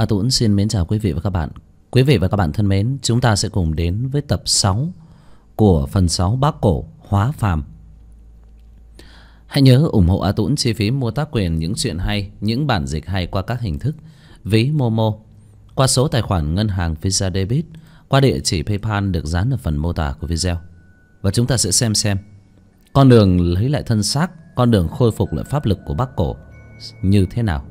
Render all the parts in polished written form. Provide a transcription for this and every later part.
Tuấn xin mến chào quý vị và các bạn. Quý vị và các bạn thân mến, chúng ta sẽ cùng đến với tập 6 của phần 6 Bác Cổ Hóa Phàm. Hãy nhớ ủng hộ A Tuấn chi phí mua tác quyền những chuyện hay, những bản dịch hay qua các hình thức ví Momo, qua số tài khoản ngân hàng Visa Debit, qua địa chỉ PayPal được dán ở phần mô tả của video. Và chúng ta sẽ xem con đường lấy lại thân xác, con đường khôi phục lại pháp lực của Bác Cổ như thế nào.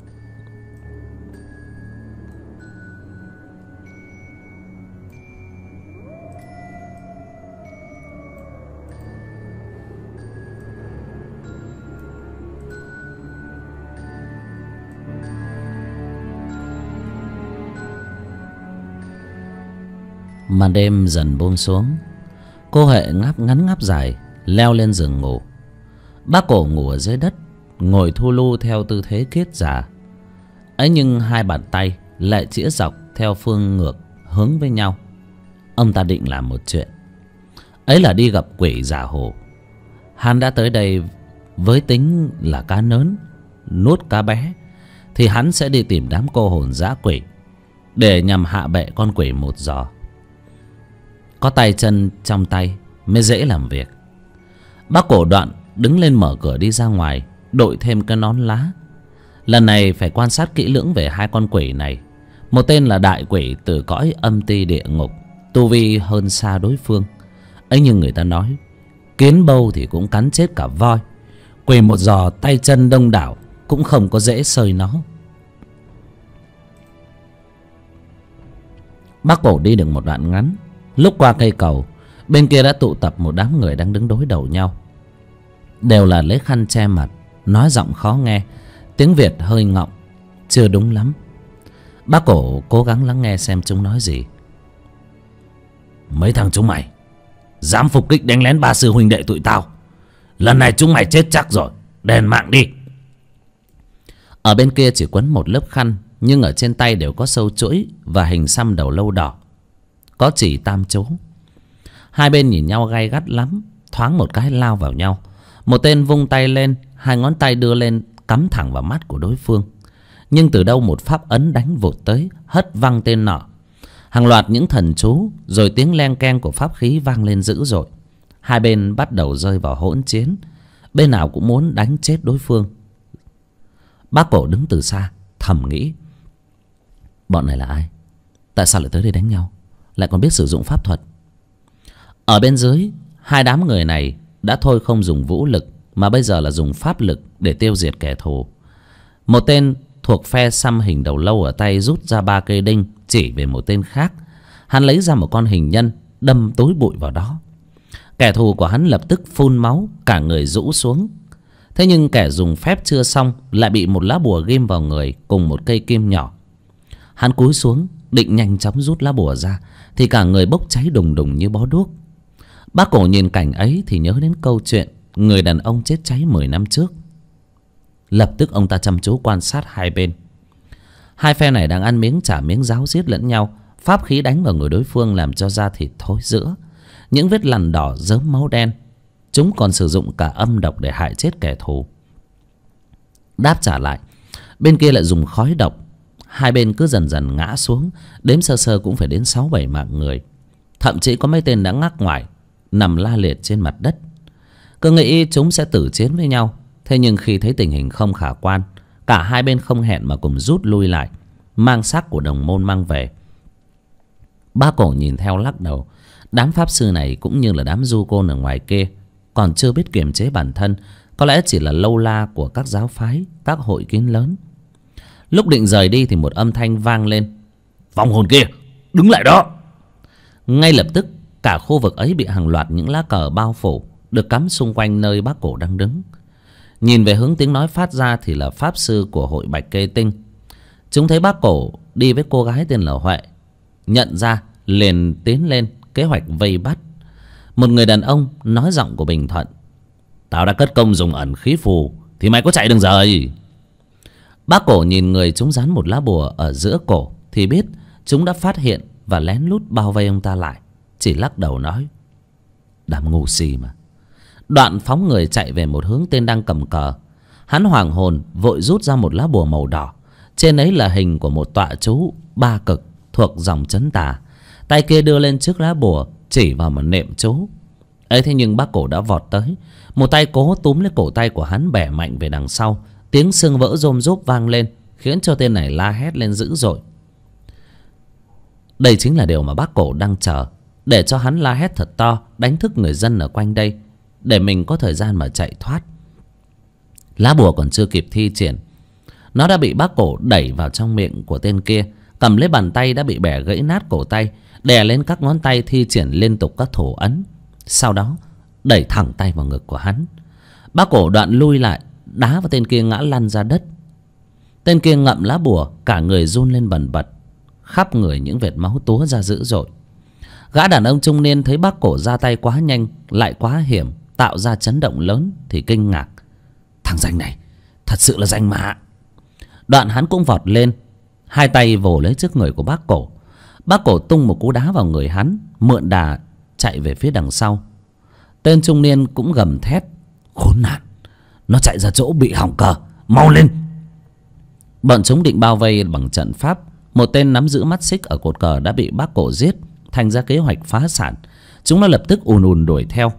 Màn đêm dần buông xuống. Cô Huệ ngáp ngắn ngáp dài leo lên giường ngủ. Bác Cổ ngủ ở dưới đất, ngồi thu lu theo tư thế kiết già ấy, nhưng hai bàn tay lại chĩa dọc theo phương ngược hướng với nhau. Ông ta định làm một chuyện, ấy là đi gặp quỷ già hồ. Hắn đã tới đây với tính là cá lớn nuốt cá bé, thì hắn sẽ đi tìm đám cô hồn dã quỷ để nhằm hạ bệ con quỷ một giò. Có tay chân trong tay mới dễ làm việc. Bác Cổ đoạn đứng lên mở cửa đi ra ngoài, đội thêm cái nón lá. Lần này phải quan sát kỹ lưỡng về hai con quỷ này. Một tên là đại quỷ từ cõi âm ti địa ngục, tu vi hơn xa đối phương ấy, nhưng người ta nói kiến bâu thì cũng cắn chết cả voi. Quỷ một giò tay chân đông đảo cũng không có dễ sơi nó. Bác Cổ đi được một đoạn ngắn, lúc qua cây cầu, bên kia đã tụ tập một đám người đang đứng đối đầu nhau. Đều là lấy khăn che mặt, nói giọng khó nghe, tiếng Việt hơi ngọng, chưa đúng lắm. Bác Cổ cố gắng lắng nghe xem chúng nói gì. Mấy thằng chúng mày dám phục kích đánh lén ba sư huynh đệ tụi tao, lần này chúng mày chết chắc rồi, đền mạng đi. Ở bên kia chỉ quấn một lớp khăn, nhưng ở trên tay đều có sâu chuỗi và hình xăm đầu lâu đỏ, có chỉ tam chố. Hai bên nhìn nhau gay gắt lắm, thoáng một cái lao vào nhau. Một tên vung tay lên, hai ngón tay đưa lên cắm thẳng vào mắt của đối phương. Nhưng từ đâu một pháp ấn đánh vụt tới, hất văng tên nọ. Hàng loạt những thần chú, rồi tiếng len keng của pháp khí vang lên dữ dội. Hai bên bắt đầu rơi vào hỗn chiến, bên nào cũng muốn đánh chết đối phương. Bác Cổ đứng từ xa thầm nghĩ, bọn này là ai? Tại sao lại tới đây đánh nhau, lại còn biết sử dụng pháp thuật? Ở bên dưới, hai đám người này đã thôi không dùng vũ lực, mà bây giờ là dùng pháp lực để tiêu diệt kẻ thù. Một tên thuộc phe xăm hình đầu lâu ở tay rút ra 3 cây đinh chỉ về một tên khác. Hắn lấy ra một con hình nhân, đâm tối bụi vào đó. Kẻ thù của hắn lập tức phun máu, cả người rũ xuống. Thế nhưng kẻ dùng phép chưa xong lại bị một lá bùa ghim vào người cùng một cây kim nhỏ. Hắn cúi xuống định nhanh chóng rút lá bùa ra, thì cả người bốc cháy đùng đùng như bó đuốc. Bác Cổ nhìn cảnh ấy thì nhớ đến câu chuyện người đàn ông chết cháy 10 năm trước. Lập tức ông ta chăm chú quan sát hai bên. Hai phe này đang ăn miếng trả miếng, ráo riết lẫn nhau. Pháp khí đánh vào người đối phương làm cho da thịt thối rữa, những vết lằn đỏ rớm máu đen. Chúng còn sử dụng cả âm độc để hại chết kẻ thù. Đáp trả lại, bên kia lại dùng khói độc. Hai bên cứ dần dần ngã xuống, đếm sơ sơ cũng phải đến 6-7 mạng người. Thậm chí có mấy tên đã ngắc ngoải, nằm la liệt trên mặt đất. Cứ nghĩ chúng sẽ tử chiến với nhau. Thế nhưng khi thấy tình hình không khả quan, cả hai bên không hẹn mà cùng rút lui lại, mang xác của đồng môn mang về. Bác Cổ nhìn theo lắc đầu. Đám pháp sư này cũng như là đám du côn ở ngoài kia, còn chưa biết kiềm chế bản thân. Có lẽ chỉ là lâu la của các giáo phái, các hội kín lớn. Lúc định rời đi thì một âm thanh vang lên: vong hồn kia, đứng lại đó! Ngay lập tức cả khu vực ấy bị hàng loạt những lá cờ bao phủ, được cắm xung quanh nơi Bác Cổ đang đứng. Nhìn về hướng tiếng nói phát ra thì là pháp sư của hội Bạch Kê Tinh. Chúng thấy Bác Cổ đi với cô gái tên là Huệ, nhận ra liền tiến lên kế hoạch vây bắt. Một người đàn ông nói giọng của bình thuận: tao đã cất công dùng ẩn khí phù, thì mày có chạy đừng rời. Bác Cổ nhìn người chúng dán một lá bùa ở giữa cổ thì biết chúng đã phát hiện và lén lút bao vây ông ta lại. Chỉ lắc đầu nói: đám ngu si mà. Đoạn phóng người chạy về một hướng tên đang cầm cờ. Hắn hoảng hồn vội rút ra một lá bùa màu đỏ, trên ấy là hình của một tọa chú ba cực thuộc dòng trấn tà. Tay kia đưa lên trước lá bùa chỉ vào một niệm chú ấy. Thế nhưng bác cổ đã vọt tới, một tay cố túm lấy cổ tay của hắn, bẻ mạnh về đằng sau. Tiếng xương vỡ rôm rốp vang lên, khiến cho tên này la hét lên dữ dội. Đây chính là điều mà bác cổ đang chờ, để cho hắn la hét thật to, đánh thức người dân ở quanh đây, để mình có thời gian mà chạy thoát. Lá bùa còn chưa kịp thi triển, nó đã bị bác cổ đẩy vào trong miệng của tên kia, cầm lấy bàn tay đã bị bẻ gãy nát cổ tay, đè lên các ngón tay thi triển liên tục các thủ ấn. Sau đó đẩy thẳng tay vào ngực của hắn. Bác cổ đoạn lui lại, đá vào tên kia ngã lăn ra đất. Tên kia ngậm lá bùa, cả người run lên bần bật, khắp người những vệt máu túa ra dữ dội. Gã đàn ông trung niên thấy bác cổ ra tay quá nhanh lại quá hiểm, tạo ra chấn động lớn thì kinh ngạc. Thằng danh này thật sự là danh mà. Đoạn hắn cũng vọt lên, hai tay vồ lấy trước người của bác cổ. Bác cổ tung một cú đá vào người hắn, mượn đà chạy về phía đằng sau. Tên trung niên cũng gầm thét: khốn nạn, nó chạy ra chỗ bị hỏng cờ, mau lên. Bọn chúng định bao vây bằng trận pháp. Một tên nắm giữ mắt xích ở cột cờ đã bị bác cổ giết, thành ra kế hoạch phá sản. Chúng nó lập tức ùn ùn đuổi theo.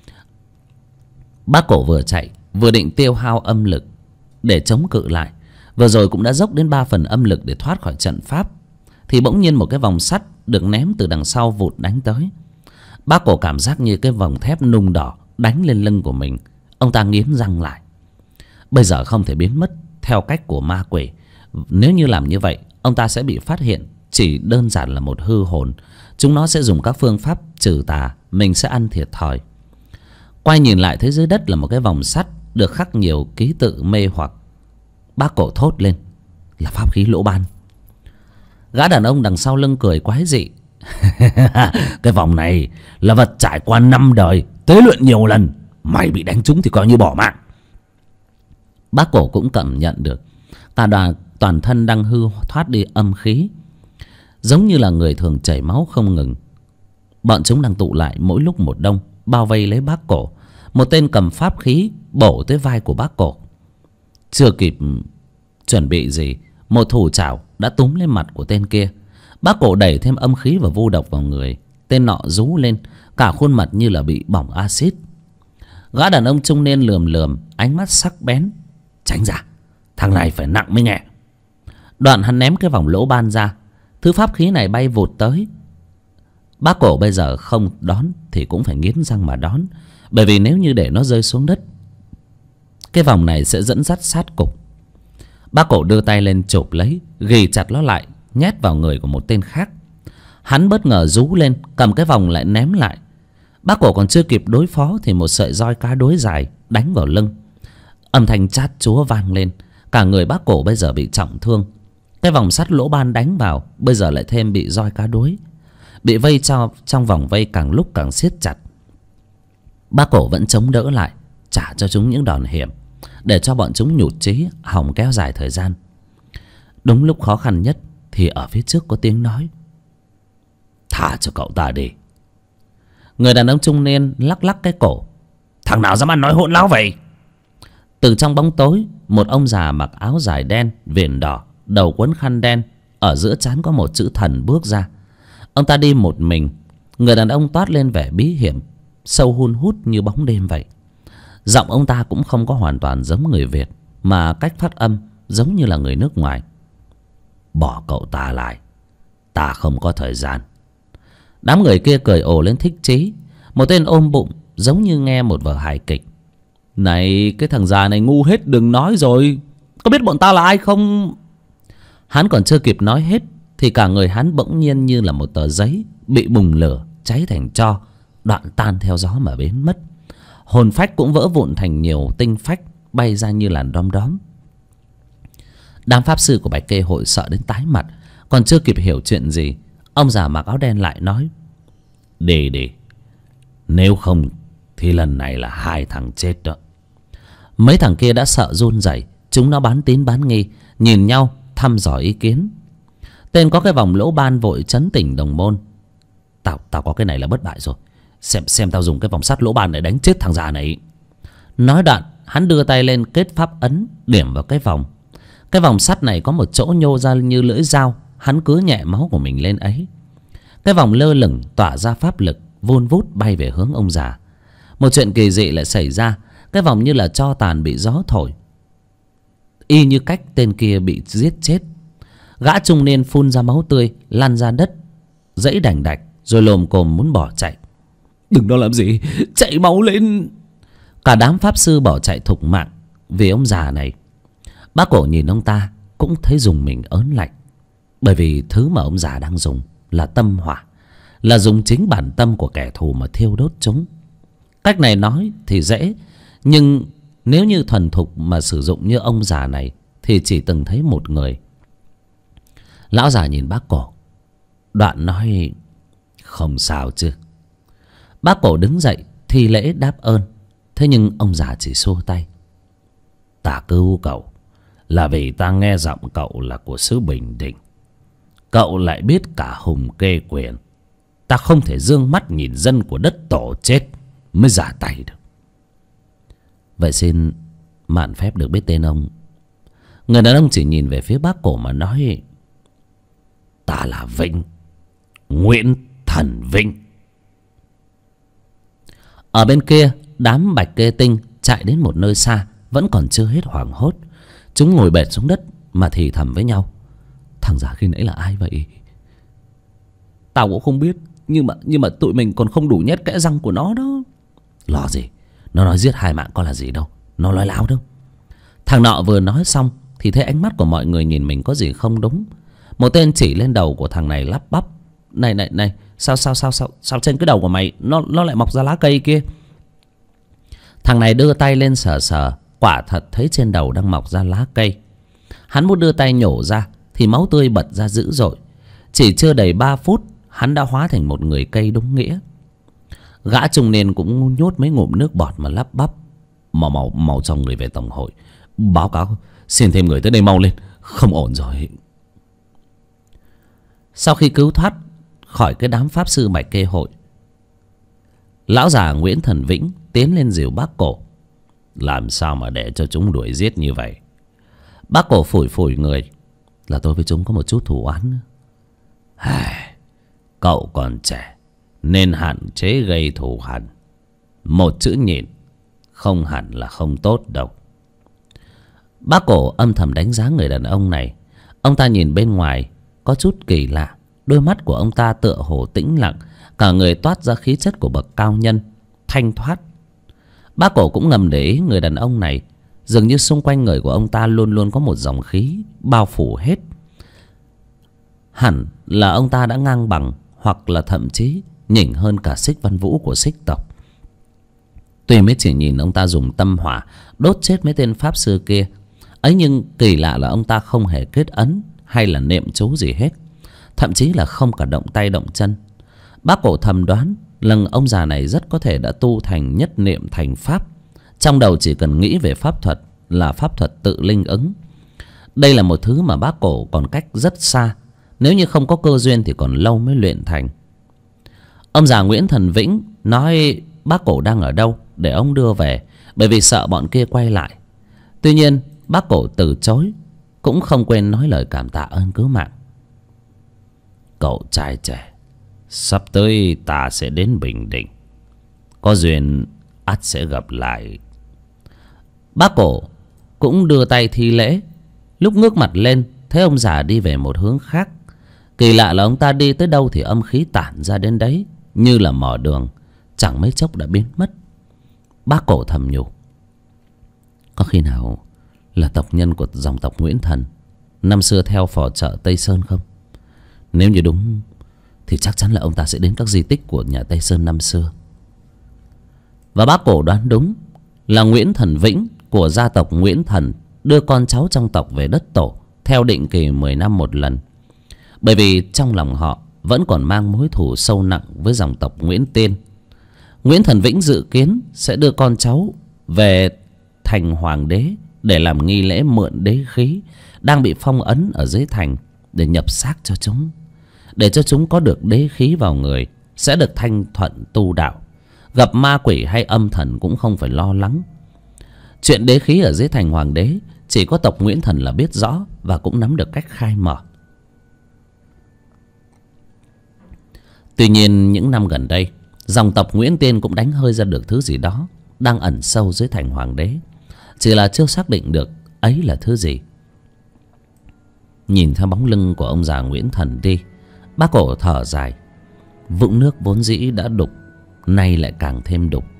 Bác cổ vừa chạy vừa định tiêu hao âm lực để chống cự lại. Vừa rồi cũng đã dốc đến 3 phần âm lực để thoát khỏi trận pháp, thì bỗng nhiên một cái vòng sắt được ném từ đằng sau vụt đánh tới. Bác cổ cảm giác như cái vòng thép nung đỏ đánh lên lưng của mình. Ông ta nghiến răng lại. Bây giờ không thể biến mất theo cách của ma quỷ. Nếu như làm như vậy, ông ta sẽ bị phát hiện chỉ đơn giản là một hư hồn. Chúng nó sẽ dùng các phương pháp trừ tà, mình sẽ ăn thiệt thòi. Quay nhìn lại thấy dưới đất là một cái vòng sắt được khắc nhiều ký tự mê hoặc. Bác cổ thốt lên: là pháp khí lỗ ban. Gã đàn ông đằng sau lưng cười quái dị: cái vòng này là vật trải qua 5 đời tế luyện nhiều lần, mày bị đánh trúng thì coi như bỏ mạng. Bác cổ cũng cảm nhận được cả toàn thân đang hư thoát đi âm khí, giống như là người thường chảy máu không ngừng. Bọn chúng đang tụ lại mỗi lúc một đông, bao vây lấy bác cổ. Một tên cầm pháp khí bổ tới vai của bác cổ. Chưa kịp chuẩn bị gì, một thủ chảo đã túm lên mặt của tên kia. Bác cổ đẩy thêm âm khí và vu độc vào người. Tên nọ rú lên, cả khuôn mặt như là bị bỏng axit. Gã đàn ông trung niên lườm lườm, ánh mắt sắc bén: tránh ra, thằng này phải nặng mới nghe. Đoạn hắn ném cái vòng lỗ ban ra. Thứ pháp khí này bay vụt tới. Bác cổ bây giờ không đón thì cũng phải nghiến răng mà đón, bởi vì nếu như để nó rơi xuống đất, cái vòng này sẽ dẫn dắt sát cục. Bác cổ đưa tay lên chộp lấy, ghì chặt nó lại, nhét vào người của một tên khác. Hắn bất ngờ rú lên, cầm cái vòng lại ném lại. Bác cổ còn chưa kịp đối phó thì một sợi roi cá đối dài đánh vào lưng. Âm thanh chát chúa vang lên. Cả người bác cổ bây giờ bị trọng thương. Cái vòng sắt lỗ ban đánh vào, bây giờ lại thêm bị roi cá đối. Bị vây trong vòng vây càng lúc càng siết chặt. Bác cổ vẫn chống đỡ lại, trả cho chúng những đòn hiểm, để cho bọn chúng nhụt chí, hòng kéo dài thời gian. Đúng lúc khó khăn nhất thì ở phía trước có tiếng nói: thả cho cậu ta đi. Người đàn ông trung niên lắc lắc cái cổ: thằng nào dám ăn nói hỗn láo vậy? Từ trong bóng tối, một ông già mặc áo dài đen viền đỏ, đầu quấn khăn đen, ở giữa trán có một chữ thần bước ra. Ông ta đi một mình. Người đàn ông toát lên vẻ bí hiểm, sâu hun hút như bóng đêm vậy. Giọng ông ta cũng không có hoàn toàn giống người Việt, mà cách phát âm giống như là người nước ngoài. Bỏ cậu ta lại, ta không có thời gian. Đám người kia cười ồ lên thích chí. Một tên ôm bụng giống như nghe một vở hài kịch: này, cái thằng già này ngu hết đừng nói rồi, có biết bọn ta là ai không? Hắn còn chưa kịp nói hết thì cả người hắn bỗng nhiên như là một tờ giấy bị bùng lửa cháy thành tro, đoạn tan theo gió mà biến mất. Hồn phách cũng vỡ vụn thành nhiều tinh phách, bay ra như làn đom đóm. Đám pháp sư của Bạch Kê Hội sợ đến tái mặt. Còn chưa kịp hiểu chuyện gì, ông già mặc áo đen lại nói: đi, nếu không thì lần này là 2 thằng chết đó. Mấy thằng kia đã sợ run rẩy, chúng nó bán tín bán nghi, nhìn nhau thăm dò ý kiến. Tên có cái vòng lỗ ban vội trấn tỉnh đồng môn: Tao có cái này là bất bại rồi. Xem tao dùng cái vòng sắt lỗ ban để đánh chết thằng già này. Nói đoạn, hắn đưa tay lên kết pháp ấn, điểm vào cái vòng. Cái vòng sắt này có một chỗ nhô ra như lưỡi dao, hắn cứa nhẹ máu của mình lên ấy. Cái vòng lơ lửng tỏa ra pháp lực vun vút bay về hướng ông già. Một chuyện kỳ dị lại xảy ra. Cái vòng như là tro tàn bị gió thổi, y như cách tên kia bị giết chết. Gã trung niên phun ra máu tươi, lăn ra đất, dãy đành đạch, rồi lồm cồm muốn bỏ chạy. Đừng đó làm gì, chạy máu lên. Cả đám pháp sư bỏ chạy thục mạng vì ông già này. Bác Cổ nhìn ông ta cũng thấy dùng mình ớn lạnh. Bởi vì thứ mà ông già đang dùng là tâm hỏa, là dùng chính bản tâm của kẻ thù mà thiêu đốt chúng. Cách này nói thì dễ, nhưng nếu như thuần thục mà sử dụng như ông già này thì chỉ từng thấy một người. Lão già nhìn bác Cổ, đoạn nói: không sao chứ. Bác Cổ đứng dậy thi lễ đáp ơn. Thế nhưng ông già chỉ xua tay: ta cứu cậu là vì ta nghe giọng cậu là của xứ Bình Định. Cậu lại biết cả hùng kê quyền. Ta không thể dương mắt nhìn dân của đất tổ chết mới ra tay được. Vậy xin mạn phép được biết tên ông. Người đàn ông chỉ nhìn về phía bác Cổ mà nói: ta là Vĩnh, Nguyễn Thần Vĩnh. Ở bên kia, đám bạch kê tinh chạy đến một nơi xa, vẫn còn chưa hết hoảng hốt. Chúng ngồi bệt xuống đất mà thì thầm với nhau: thằng già khi nãy là ai vậy? Tao cũng không biết, nhưng mà tụi mình còn không đủ nhét kẽ răng của nó đó. Lo gì, nó nói giết 2 mạng có là gì đâu, nó nói láo đâu. Thằng nọ vừa nói xong thì thấy ánh mắt của mọi người nhìn mình có gì không đúng. Một tên chỉ lên đầu của thằng này lắp bắp: này, sao trên cái đầu của mày nó lại mọc ra lá cây kia? Thằng này đưa tay lên sờ sờ, quả thật thấy trên đầu đang mọc ra lá cây. Hắn muốn đưa tay nhổ ra thì máu tươi bật ra dữ dội. Chỉ chưa đầy 3 phút hắn đã hóa thành một người cây đúng nghĩa. Gã trung niên cũng nhốt mấy ngụm nước bọt mà lắp bắp: mau cho người về tổng hội báo cáo, xin thêm người tới đây mau lên, không ổn rồi. Sau khi cứu thoát khỏi cái đám pháp sư bạch kê hội, lão già Nguyễn Thần Vĩnh tiến lên dìu bác Cổ: làm sao mà để cho chúng đuổi giết như vậy? Bác Cổ phủi phủi người: là tôi với chúng có một chút thù oán. Cậu còn trẻ nên hạn chế gây thù hằn. Một chữ nhịn không hẳn là không tốt đâu. Bác Cổ âm thầm đánh giá người đàn ông này. Ông ta nhìn bên ngoài có chút kỳ lạ. Đôi mắt của ông ta tựa hồ tĩnh lặng, cả người toát ra khí chất của bậc cao nhân, thanh thoát. Bác Cổ cũng ngầm để ý người đàn ông này, dường như xung quanh người của ông ta luôn luôn có một dòng khí bao phủ hết. Hẳn là ông ta đã ngang bằng, hoặc là thậm chí nhỉnh hơn cả Xích Văn Vũ của Xích tộc. Tuy mới chỉ nhìn ông ta dùng tâm hỏa đốt chết mấy tên pháp sư kia ấy, nhưng kỳ lạ là ông ta không hề kết ấn hay là niệm chú gì hết, thậm chí là không cả động tay động chân. Bác Cổ thầm đoán lần ông già này rất có thể đã tu thành nhất niệm thành pháp. Trong đầu chỉ cần nghĩ về pháp thuật là pháp thuật tự linh ứng. Đây là một thứ mà bác Cổ còn cách rất xa, nếu như không có cơ duyên thì còn lâu mới luyện thành. Ông già Nguyễn Thần Vĩnh nói bác Cổ đang ở đâu để ông đưa về, bởi vì sợ bọn kia quay lại. Tuy nhiên bác Cổ từ chối, cũng không quên nói lời cảm tạ ơn cứu mạng. Cậu trai trẻ, sắp tới ta sẽ đến Bình Định, có duyên ắt sẽ gặp lại. Bác Cổ cũng đưa tay thi lễ. Lúc ngước mặt lên thấy ông già đi về một hướng khác. Kỳ lạ là ông ta đi tới đâu thì âm khí tản ra đến đấy, như là mò đường, chẳng mấy chốc đã biến mất. Bác Cổ thầm nhủ: có khi nào là tộc nhân của dòng tộc Nguyễn Thần năm xưa theo phò trợ Tây Sơn không? Nếu như đúng thì chắc chắn là ông ta sẽ đến các di tích của nhà Tây Sơn năm xưa. Và bác Cổ đoán đúng là Nguyễn Thần Vĩnh của gia tộc Nguyễn Thần đưa con cháu trong tộc về đất tổ theo định kỳ 10 năm một lần. Bởi vì trong lòng họ vẫn còn mang mối thù sâu nặng với dòng tộc Nguyễn Tiên. Nguyễn Thần Vĩnh dự kiến sẽ đưa con cháu về thành hoàng đế để làm nghi lễ mượn đế khí đang bị phong ấn ở dưới thành để nhập xác cho chúng. Để cho chúng có được đế khí vào người sẽ được thanh thuận tu đạo, gặp ma quỷ hay âm thần cũng không phải lo lắng. Chuyện đế khí ở dưới thành hoàng đế chỉ có tộc Nguyễn Thần là biết rõ và cũng nắm được cách khai mở. Tuy nhiên những năm gần đây, dòng tộc Nguyễn Tiên cũng đánh hơi ra được thứ gì đó đang ẩn sâu dưới thành hoàng đế, chỉ là chưa xác định được ấy là thứ gì. Nhìn theo bóng lưng của ông già Nguyễn Thần đi, bác Cổ thở dài. Vũng nước vốn dĩ đã đục, nay lại càng thêm đục.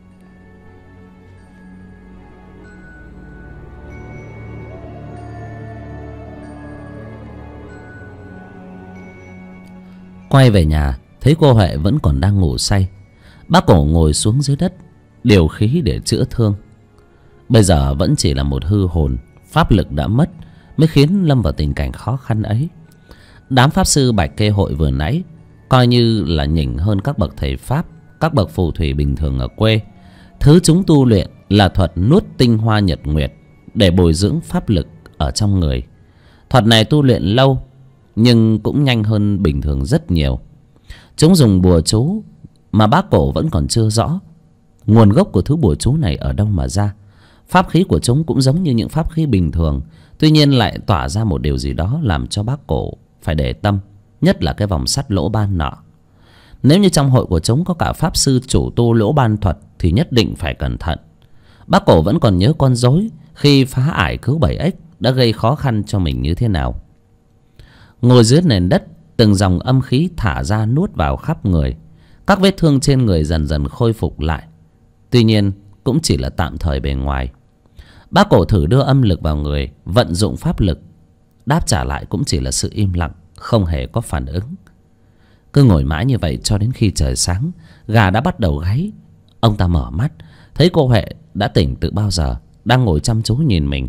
Quay về nhà, thấy cô Huệ vẫn còn đang ngủ say. Bác Cổ ngồi xuống dưới đất điều khí để chữa thương. Bây giờ vẫn chỉ là một hư hồn, pháp lực đã mất mới khiến lâm vào tình cảnh khó khăn ấy. Đám pháp sư Bạch Kê Hội vừa nãy coi như là nhỉnh hơn các bậc thầy pháp, các bậc phù thủy bình thường ở quê. Thứ chúng tu luyện là thuật nuốt tinh hoa nhật nguyệt để bồi dưỡng pháp lực ở trong người. Thuật này tu luyện lâu nhưng cũng nhanh hơn bình thường rất nhiều. Chúng dùng bùa chú mà bác Cổ vẫn còn chưa rõ nguồn gốc của thứ bùa chú này ở đâu mà ra. Pháp khí của chúng cũng giống như những pháp khí bình thường, tuy nhiên lại tỏa ra một điều gì đó làm cho bác Cổ phải để tâm, nhất là cái vòng sắt lỗ ban nọ. Nếu như trong hội của chúng có cả pháp sư chủ tu lỗ ban thuật thì nhất định phải cẩn thận. Bác Cổ vẫn còn nhớ con rối khi phá ải cứu 7X đã gây khó khăn cho mình như thế nào. Ngồi dưới nền đất, từng dòng âm khí thả ra nuốt vào khắp người. Các vết thương trên người dần dần khôi phục lại, tuy nhiên cũng chỉ là tạm thời bề ngoài. Bác Cổ thử đưa âm lực vào người, vận dụng pháp lực, đáp trả lại cũng chỉ là sự im lặng, không hề có phản ứng. Cứ ngồi mãi như vậy cho đến khi trời sáng, gà đã bắt đầu gáy. Ông ta mở mắt, thấy cô Huệ đã tỉnh từ bao giờ, đang ngồi chăm chú nhìn mình.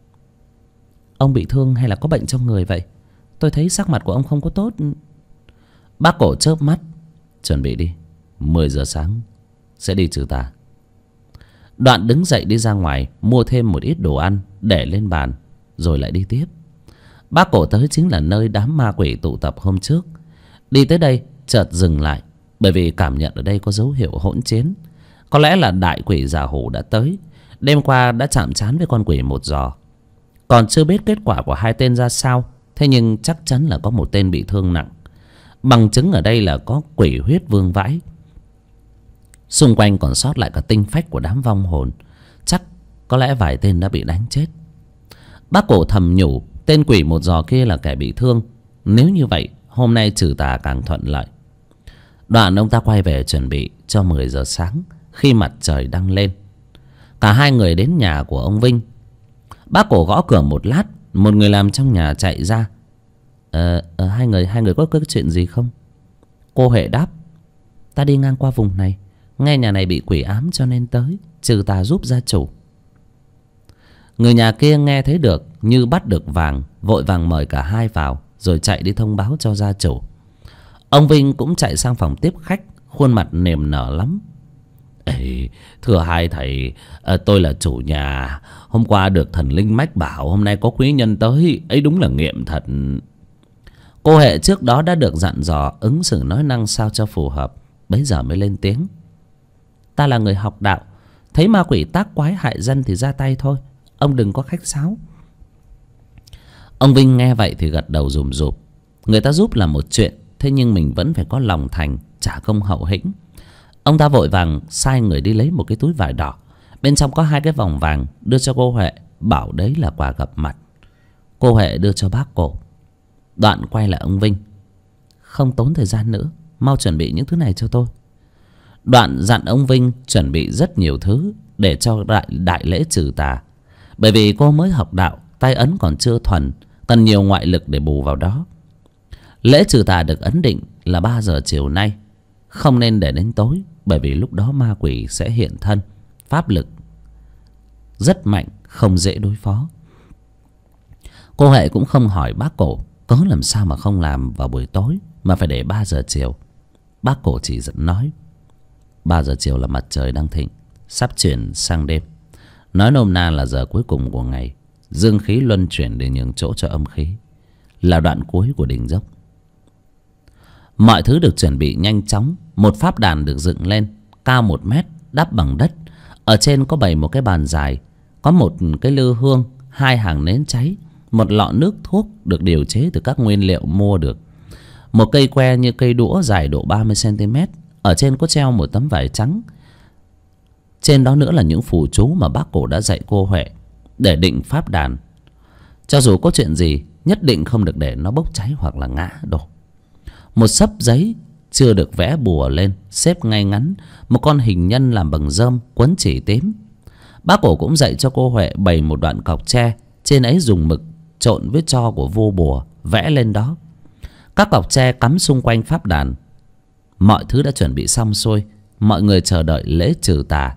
Ông bị thương hay là có bệnh trong người vậy? Tôi thấy sắc mặt của ông không có tốt. Bác Cổ chớp mắt. Chuẩn bị đi, 10 giờ sáng sẽ đi trừ tà. Đoạn đứng dậy đi ra ngoài mua thêm một ít đồ ăn để lên bàn, rồi lại đi tiếp. Bác Cổ tới chính là nơi đám ma quỷ tụ tập hôm trước. Đi tới đây chợt dừng lại, bởi vì cảm nhận ở đây có dấu hiệu hỗn chiến. Có lẽ là đại quỷ già hủ đã tới. Đêm qua đã chạm trán với con quỷ một giò. Còn chưa biết kết quả của hai tên ra sao, thế nhưng chắc chắn là có một tên bị thương nặng. Bằng chứng ở đây là có quỷ huyết vương vãi. Xung quanh còn sót lại cả tinh phách của đám vong hồn. Chắc có lẽ vài tên đã bị đánh chết. Bác Cổ thầm nhủ, tên quỷ một giò kia là kẻ bị thương. Nếu như vậy hôm nay trừ tà càng thuận lợi. Đoạn ông ta quay về chuẩn bị cho 10 giờ sáng, khi mặt trời đang lên. Cả hai người đến nhà của ông Vinh. Bác Cổ gõ cửa một lát, một người làm trong nhà chạy ra. Hai người có cái chuyện gì không? Cô Huệ đáp. Ta đi ngang qua vùng này, nghe nhà này bị quỷ ám cho nên tới trừ tà giúp gia chủ. Người nhà kia nghe thấy được như bắt được vàng, vội vàng mời cả hai vào, rồi chạy đi thông báo cho gia chủ. Ông Vinh cũng chạy sang phòng tiếp khách, khuôn mặt niềm nở lắm. Thưa hai thầy, tôi là chủ nhà. Hôm qua được thần linh mách bảo hôm nay có quý nhân tới, ấy đúng là nghiệm thật. Cô Hệ trước đó đã được dặn dò ứng xử nói năng sao cho phù hợp, bấy giờ mới lên tiếng. Ta là người học đạo, thấy ma quỷ tác quái hại dân thì ra tay thôi, ông đừng có khách sáo. Ông Vinh nghe vậy thì gật đầu rùm rụp. Người ta giúp là một chuyện, thế nhưng mình vẫn phải có lòng thành, trả công hậu hĩnh. Ông ta vội vàng sai người đi lấy một cái túi vải đỏ, bên trong có 2 cái vòng vàng, đưa cho cô Huệ, bảo đấy là quà gặp mặt. Cô Huệ đưa cho bác Cổ. Đoạn quay lại ông Vinh. Không tốn thời gian nữa, mau chuẩn bị những thứ này cho tôi. Đoạn dặn ông Vinh chuẩn bị rất nhiều thứ để cho đại lễ trừ tà. Bởi vì cô mới học đạo, tay ấn còn chưa thuần, cần nhiều ngoại lực để bù vào đó. Lễ trừ tà được ấn định là 3 giờ chiều nay, không nên để đến tối, bởi vì lúc đó ma quỷ sẽ hiện thân, pháp lực rất mạnh, không dễ đối phó. Cô Hệ cũng không hỏi bác Cổ có làm sao mà không làm vào buổi tối mà phải để 3 giờ chiều. Bác Cổ chỉ dẫn nói 3 giờ chiều là mặt trời đang thịnh, sắp chuyển sang đêm. Nói nôm na là giờ cuối cùng của ngày, dương khí luân chuyển để nhường chỗ cho âm khí, là đoạn cuối của đỉnh dốc. Mọi thứ được chuẩn bị nhanh chóng. Một pháp đàn được dựng lên, cao 1 mét, đắp bằng đất. Ở trên có bày một cái bàn dài, có một cái lư hương, 2 hàng nến cháy, một lọ nước thuốc được điều chế từ các nguyên liệu mua được, Một cây que như cây đũa dài độ 30 cm. Ở trên có treo một tấm vải trắng. Trên đó nữa là những phù chú mà bác Cổ đã dạy cô Huệ để định pháp đàn. Cho dù có chuyện gì, nhất định không được để nó bốc cháy hoặc là ngã đổ. Một xấp giấy chưa được vẽ bùa lên, xếp ngay ngắn. Một con hình nhân làm bằng rơm quấn chỉ tím. Bác Cổ cũng dạy cho cô Huệ bày một đoạn cọc tre. Trên ấy dùng mực trộn với tro của vua bùa vẽ lên đó. Các cọc tre cắm xung quanh pháp đàn. Mọi thứ đã chuẩn bị xong xuôi. Mọi người chờ đợi lễ trừ tà.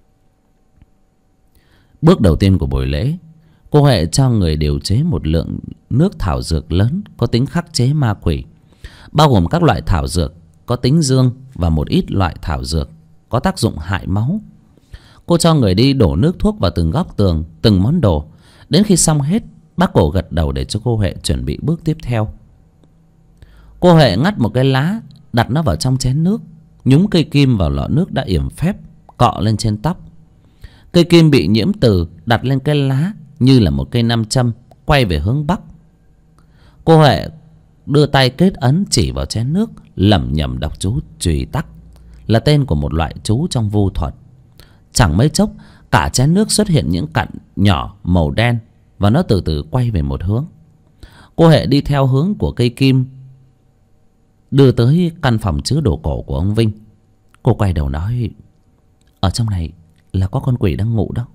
Bước đầu tiên của buổi lễ, cô Huệ cho người điều chế một lượng nước thảo dược lớn có tính khắc chế ma quỷ, bao gồm các loại thảo dược có tính dương và một ít loại thảo dược có tác dụng hại máu. Cô cho người đi đổ nước thuốc vào từng góc tường, từng món đồ. Đến khi xong hết, bác Cổ gật đầu để cho cô Huệ chuẩn bị bước tiếp theo. Cô Huệ ngắt một cái lá, đặt nó vào trong chén nước, nhúng cây kim vào lọ nước đã yểm phép, cọ lên trên tóc. Cây kim bị nhiễm từ đặt lên cái lá như là một cây nam châm, quay về hướng bắc. Cô Huệ đưa tay kết ấn chỉ vào chén nước, lẩm nhẩm đọc chú Trùy Tắc, là tên của một loại chú trong vu thuật. Chẳng mấy chốc, cả chén nước xuất hiện những cặn nhỏ màu đen, và nó từ từ quay về một hướng. Cô Huệ đi theo hướng của cây kim, đưa tới căn phòng chứa đồ cổ của ông Vinh. Cô quay đầu nói: ở trong này là có con quỷ đang ngủ đó.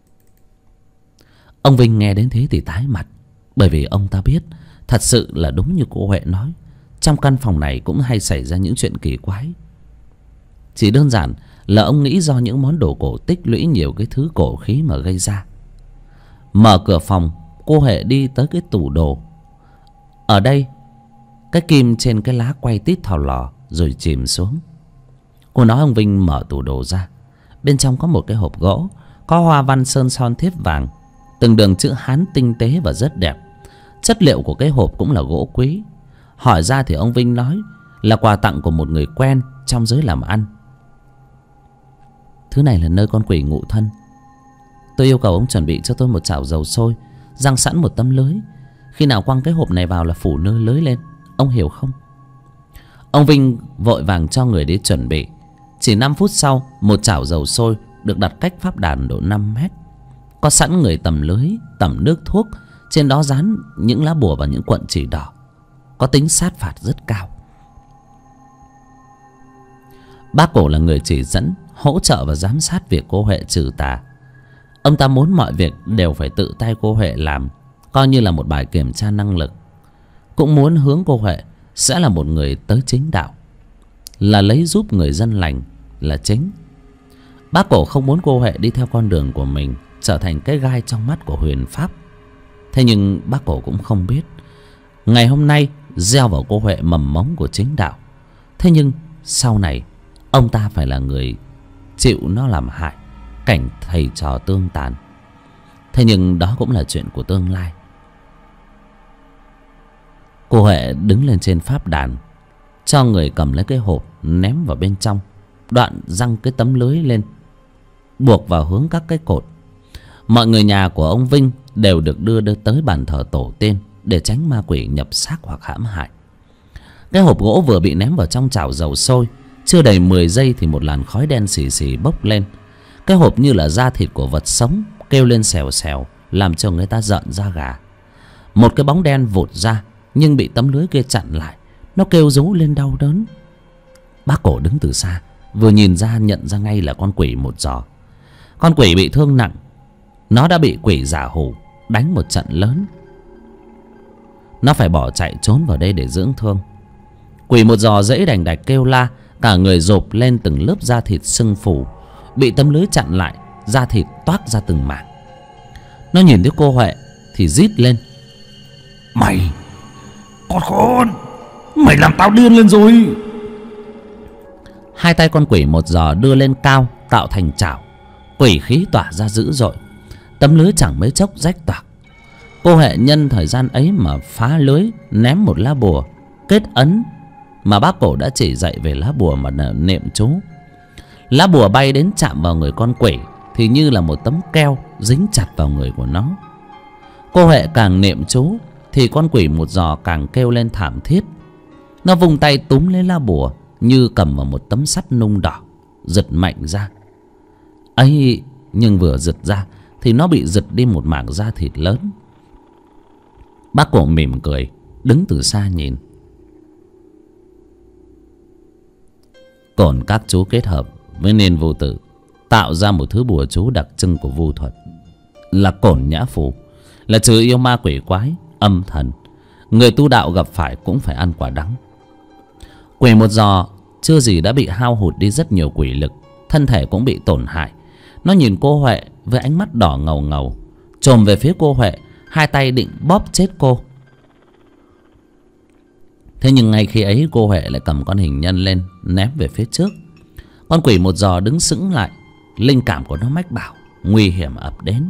Ông Vinh nghe đến thế thì tái mặt, bởi vì ông ta biết thật sự là đúng như cô Huệ nói, trong căn phòng này cũng hay xảy ra những chuyện kỳ quái. Chỉ đơn giản là ông nghĩ do những món đồ cổ tích lũy nhiều cái thứ cổ khí mà gây ra. Mở cửa phòng, cô Huệ đi tới cái tủ đồ. Ở đây, cái kim trên cái lá quay tít thò lò rồi chìm xuống. Cô nói ông Vinh mở tủ đồ ra. Bên trong có một cái hộp gỗ, có hoa văn sơn son thiếp vàng, từng đường chữ Hán tinh tế và rất đẹp. Chất liệu của cái hộp cũng là gỗ quý. Hỏi ra thì ông Vinh nói là quà tặng của một người quen trong giới làm ăn. Thứ này là nơi con quỷ ngụ thân. Tôi yêu cầu ông chuẩn bị cho tôi một chảo dầu sôi, rang sẵn một tấm lưới. Khi nào quăng cái hộp này vào là phủ nơi lưới lên, ông hiểu không? Ông Vinh vội vàng cho người đi chuẩn bị. Chỉ 5 phút sau, một chảo dầu sôi được đặt cách pháp đàn độ 5 mét. Có sẵn người tầm lưới, tẩm nước thuốc. Trên đó dán những lá bùa và những cuộn chỉ đỏ, có tính sát phạt rất cao. Bác Cổ là người chỉ dẫn, hỗ trợ và giám sát việc cô Huệ trừ tà. Ông ta muốn mọi việc đều phải tự tay cô Huệ làm, coi như là một bài kiểm tra năng lực. Cũng muốn hướng cô Huệ sẽ là một người tới chính đạo, là lấy giúp người dân lành là chính. Bác Cổ không muốn cô Huệ đi theo con đường của mình, trở thành cái gai trong mắt của huyền pháp. Thế nhưng bác Cổ cũng không biết, ngày hôm nay gieo vào cô Huệ mầm mống của chính đạo. Thế nhưng sau này ông ta phải là người chịu nó làm hại, cảnh thầy trò tương tàn. Thế nhưng đó cũng là chuyện của tương lai. Cô Huệ đứng lên trên pháp đàn, cho người cầm lấy cái hộp ném vào bên trong, đoạn giăng cái tấm lưới lên, buộc vào hướng các cái cột. Mọi người nhà của ông Vinh đều được đưa tới bàn thờ tổ tiên để tránh ma quỷ nhập xác hoặc hãm hại. Cái hộp gỗ vừa bị ném vào trong chảo dầu sôi, chưa đầy 10 giây thì một làn khói đen xì xì bốc lên. Cái hộp như là da thịt của vật sống, kêu lên xèo xèo, làm cho người ta rợn da gà. Một cái bóng đen vụt ra, nhưng bị tấm lưới kia chặn lại. Nó kêu rú lên đau đớn. Bác Cổ đứng từ xa, vừa nhìn ra nhận ra ngay là con quỷ một giò. Con quỷ bị thương nặng, nó đã bị quỷ giả hủ đánh một trận lớn. Nó phải bỏ chạy trốn vào đây để dưỡng thương. Quỷ một giò dãy đành đạch kêu la, cả người rộp lên từng lớp da thịt sưng phù, bị tấm lưới chặn lại, da thịt toác ra từng mảng. Nó nhìn thấy cô Huệ thì rít lên: Mày, con khốn, mày làm tao điên lên rồi. Hai tay con quỷ một giò đưa lên cao, tạo thành chảo. Quỷ khí tỏa ra dữ dội, tấm lưới chẳng mấy chốc rách toạc. Cô Huệ nhân thời gian ấy mà phá lưới, ném một lá bùa kết ấn mà bác Cổ đã chỉ dạy về lá bùa mà niệm chú. Lá bùa bay đến chạm vào người con quỷ thì như là một tấm keo dính chặt vào người của nó. Cô Huệ càng niệm chú thì con quỷ một giò càng kêu lên thảm thiết. Nó vung tay túm lấy lá bùa như cầm vào một tấm sắt nung đỏ, giật mạnh ra. ấy nhưng vừa giật ra thì nó bị giật đi một mảng da thịt lớn. Bác Cổ mỉm cười, đứng từ xa nhìn. Cổn các chú kết hợp với niên vô tử tạo ra một thứ bùa chú đặc trưng của vu thuật, là cổn nhã phù, là trừ yêu ma quỷ quái, âm thần, người tu đạo gặp phải cũng phải ăn quả đắng. Quỷ một giò chưa gì đã bị hao hụt đi rất nhiều quỷ lực, thân thể cũng bị tổn hại. Nó nhìn cô Huệ với ánh mắt đỏ ngầu ngầu, chồm về phía cô Huệ, hai tay định bóp chết cô. Thế nhưng ngay khi ấy cô Huệ lại cầm con hình nhân lên ném về phía trước. Con quỷ một giò đứng sững lại, linh cảm của nó mách bảo nguy hiểm ập đến.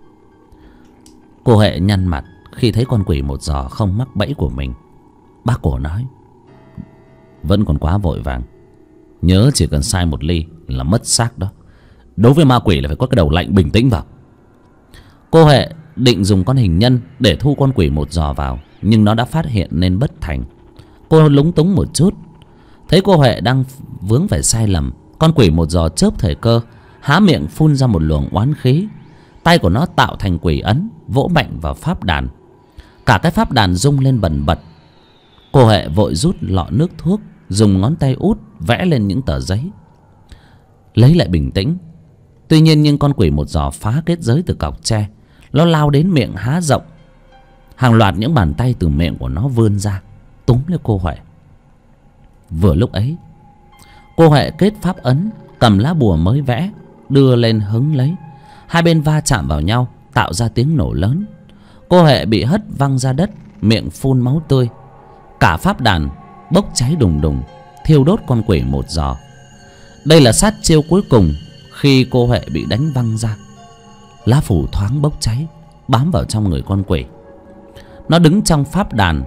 Cô Huệ nhăn mặt khi thấy con quỷ một giò không mắc bẫy của mình. Bác Cổ nói: vẫn còn quá vội vàng, nhớ chỉ cần sai một ly là mất xác đó. Đối với ma quỷ là phải có cái đầu lạnh bình tĩnh vào. Cô Huệ định dùng con hình nhân để thu con quỷ một giò vào, nhưng nó đã phát hiện nên bất thành. Cô lúng túng một chút. Thấy cô Huệ đang vướng phải sai lầm, con quỷ một giò chớp thời cơ, há miệng phun ra một luồng oán khí. Tay của nó tạo thành quỷ ấn, vỗ mạnh vào pháp đàn. Cả cái pháp đàn rung lên bần bật. Cô Huệ vội rút lọ nước thuốc, dùng ngón tay út vẽ lên những tờ giấy, lấy lại bình tĩnh. Tuy nhiên nhưng con quỷ một giò phá kết giới từ cọc tre. Nó lao đến miệng há rộng, hàng loạt những bàn tay từ miệng của nó vươn ra túm lấy cô Huệ. Vừa lúc ấy cô Huệ kết pháp ấn, cầm lá bùa mới vẽ đưa lên hứng lấy. Hai bên va chạm vào nhau tạo ra tiếng nổ lớn. Cô Huệ bị hất văng ra đất, miệng phun máu tươi. Cả pháp đàn bốc cháy đùng đùng, thiêu đốt con quỷ một giò. Đây là sát chiêu cuối cùng khi cô Huệ bị đánh văng ra. Lá phủ thoáng bốc cháy, bám vào trong người con quỷ. Nó đứng trong pháp đàn.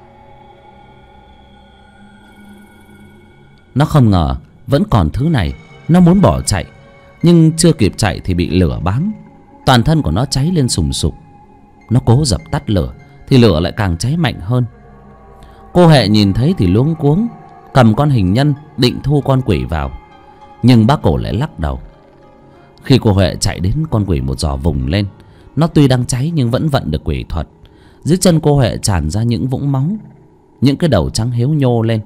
Nó không ngờ vẫn còn thứ này. Nó muốn bỏ chạy, nhưng chưa kịp chạy thì bị lửa bám. Toàn thân của nó cháy lên sùng sục. Nó cố dập tắt lửa thì lửa lại càng cháy mạnh hơn. Cô Huệ nhìn thấy thì luống cuống, cầm con hình nhân định thu con quỷ vào, nhưng bác Cổ lại lắc đầu. Khi cô Huệ chạy đến, con quỷ một giò vùng lên. Nó tuy đang cháy nhưng vẫn vận được quỷ thuật. Dưới chân cô Huệ tràn ra những vũng máu, những cái đầu trắng hiếu nhô lên.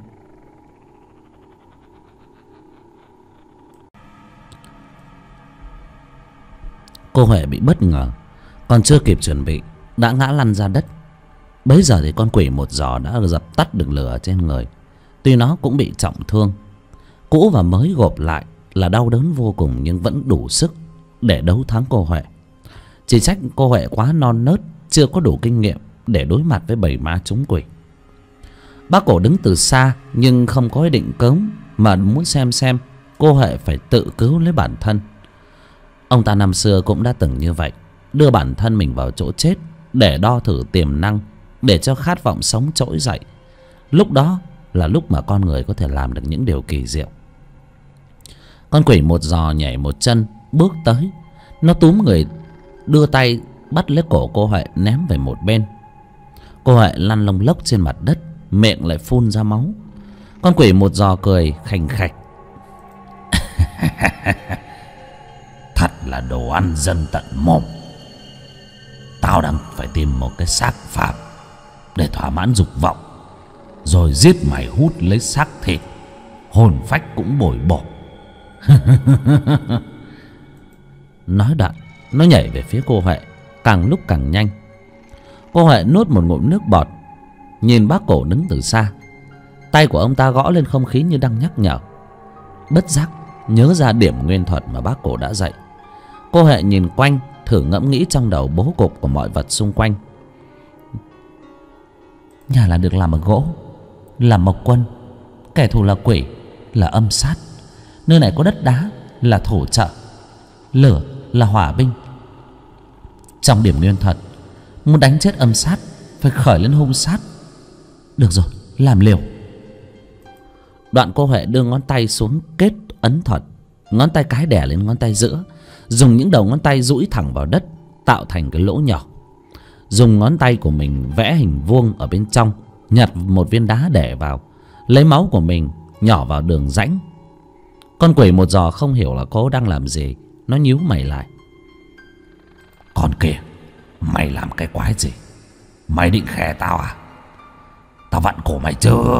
Cô Huệ bị bất ngờ, còn chưa kịp chuẩn bị đã ngã lăn ra đất. Bấy giờ thì con quỷ một giò đã dập tắt được lửa trên người. Tuy nó cũng bị trọng thương, cũ và mới gộp lại là đau đớn vô cùng, nhưng vẫn đủ sức để đấu thắng cô Huệ. Chỉ trách cô Huệ quá non nớt, chưa có đủ kinh nghiệm để đối mặt với bầy ma trúng quỷ. Bác Cổ đứng từ xa nhưng không có ý định cớm, mà muốn xem cô Huệ phải tự cứu lấy bản thân. Ông ta năm xưa cũng đã từng như vậy, đưa bản thân mình vào chỗ chết để đo thử tiềm năng, để cho khát vọng sống trỗi dậy. Lúc đó là lúc mà con người có thể làm được những điều kỳ diệu. Con quỷ một giò nhảy một chân bước tới. Nó túm người, đưa tay bắt lấy cổ cô Huệ ném về một bên. Cô Huệ lăn lông lốc trên mặt đất, miệng lại phun ra máu. Con quỷ một giò cười khành khạch. Thật là đồ ăn dân tận mồm. Tao đang phải tìm một cái xác phạm để thỏa mãn dục vọng, rồi giết mày hút lấy xác thịt, hồn phách cũng bồi bổ. Nói đoạn nó nhảy về phía cô Huệ, càng lúc càng nhanh. Cô Huệ nuốt một ngụm nước bọt, nhìn bác Cổ đứng từ xa. Tay của ông ta gõ lên không khí như đang nhắc nhở. Bất giác nhớ ra điểm nguyên thuật mà bác Cổ đã dạy. Cô Huệ nhìn quanh, thử ngẫm nghĩ trong đầu bố cục của mọi vật xung quanh. Nhà là được làm bằng gỗ, là mộc quân. Kẻ thù là quỷ, là âm sát. Nơi này có đất đá, là thổ trợ. Lửa là hỏa binh. Trong điểm nguyên thuật, muốn đánh chết âm sát phải khởi lên hung sát. Được rồi, làm liều. Đoạn cô Huệ đưa ngón tay xuống kết ấn thuật. Ngón tay cái đè lên ngón tay giữa, dùng những đầu ngón tay duỗi thẳng vào đất, tạo thành cái lỗ nhỏ. Dùng ngón tay của mình vẽ hình vuông ở bên trong, nhặt một viên đá để vào, lấy máu của mình nhỏ vào đường rãnh. Con quỷ một giò không hiểu là cô đang làm gì. Nó nhíu mày lại. Con kìa, mày làm cái quái gì? Mày định khè tao à? Tao vặn cổ mày chưa?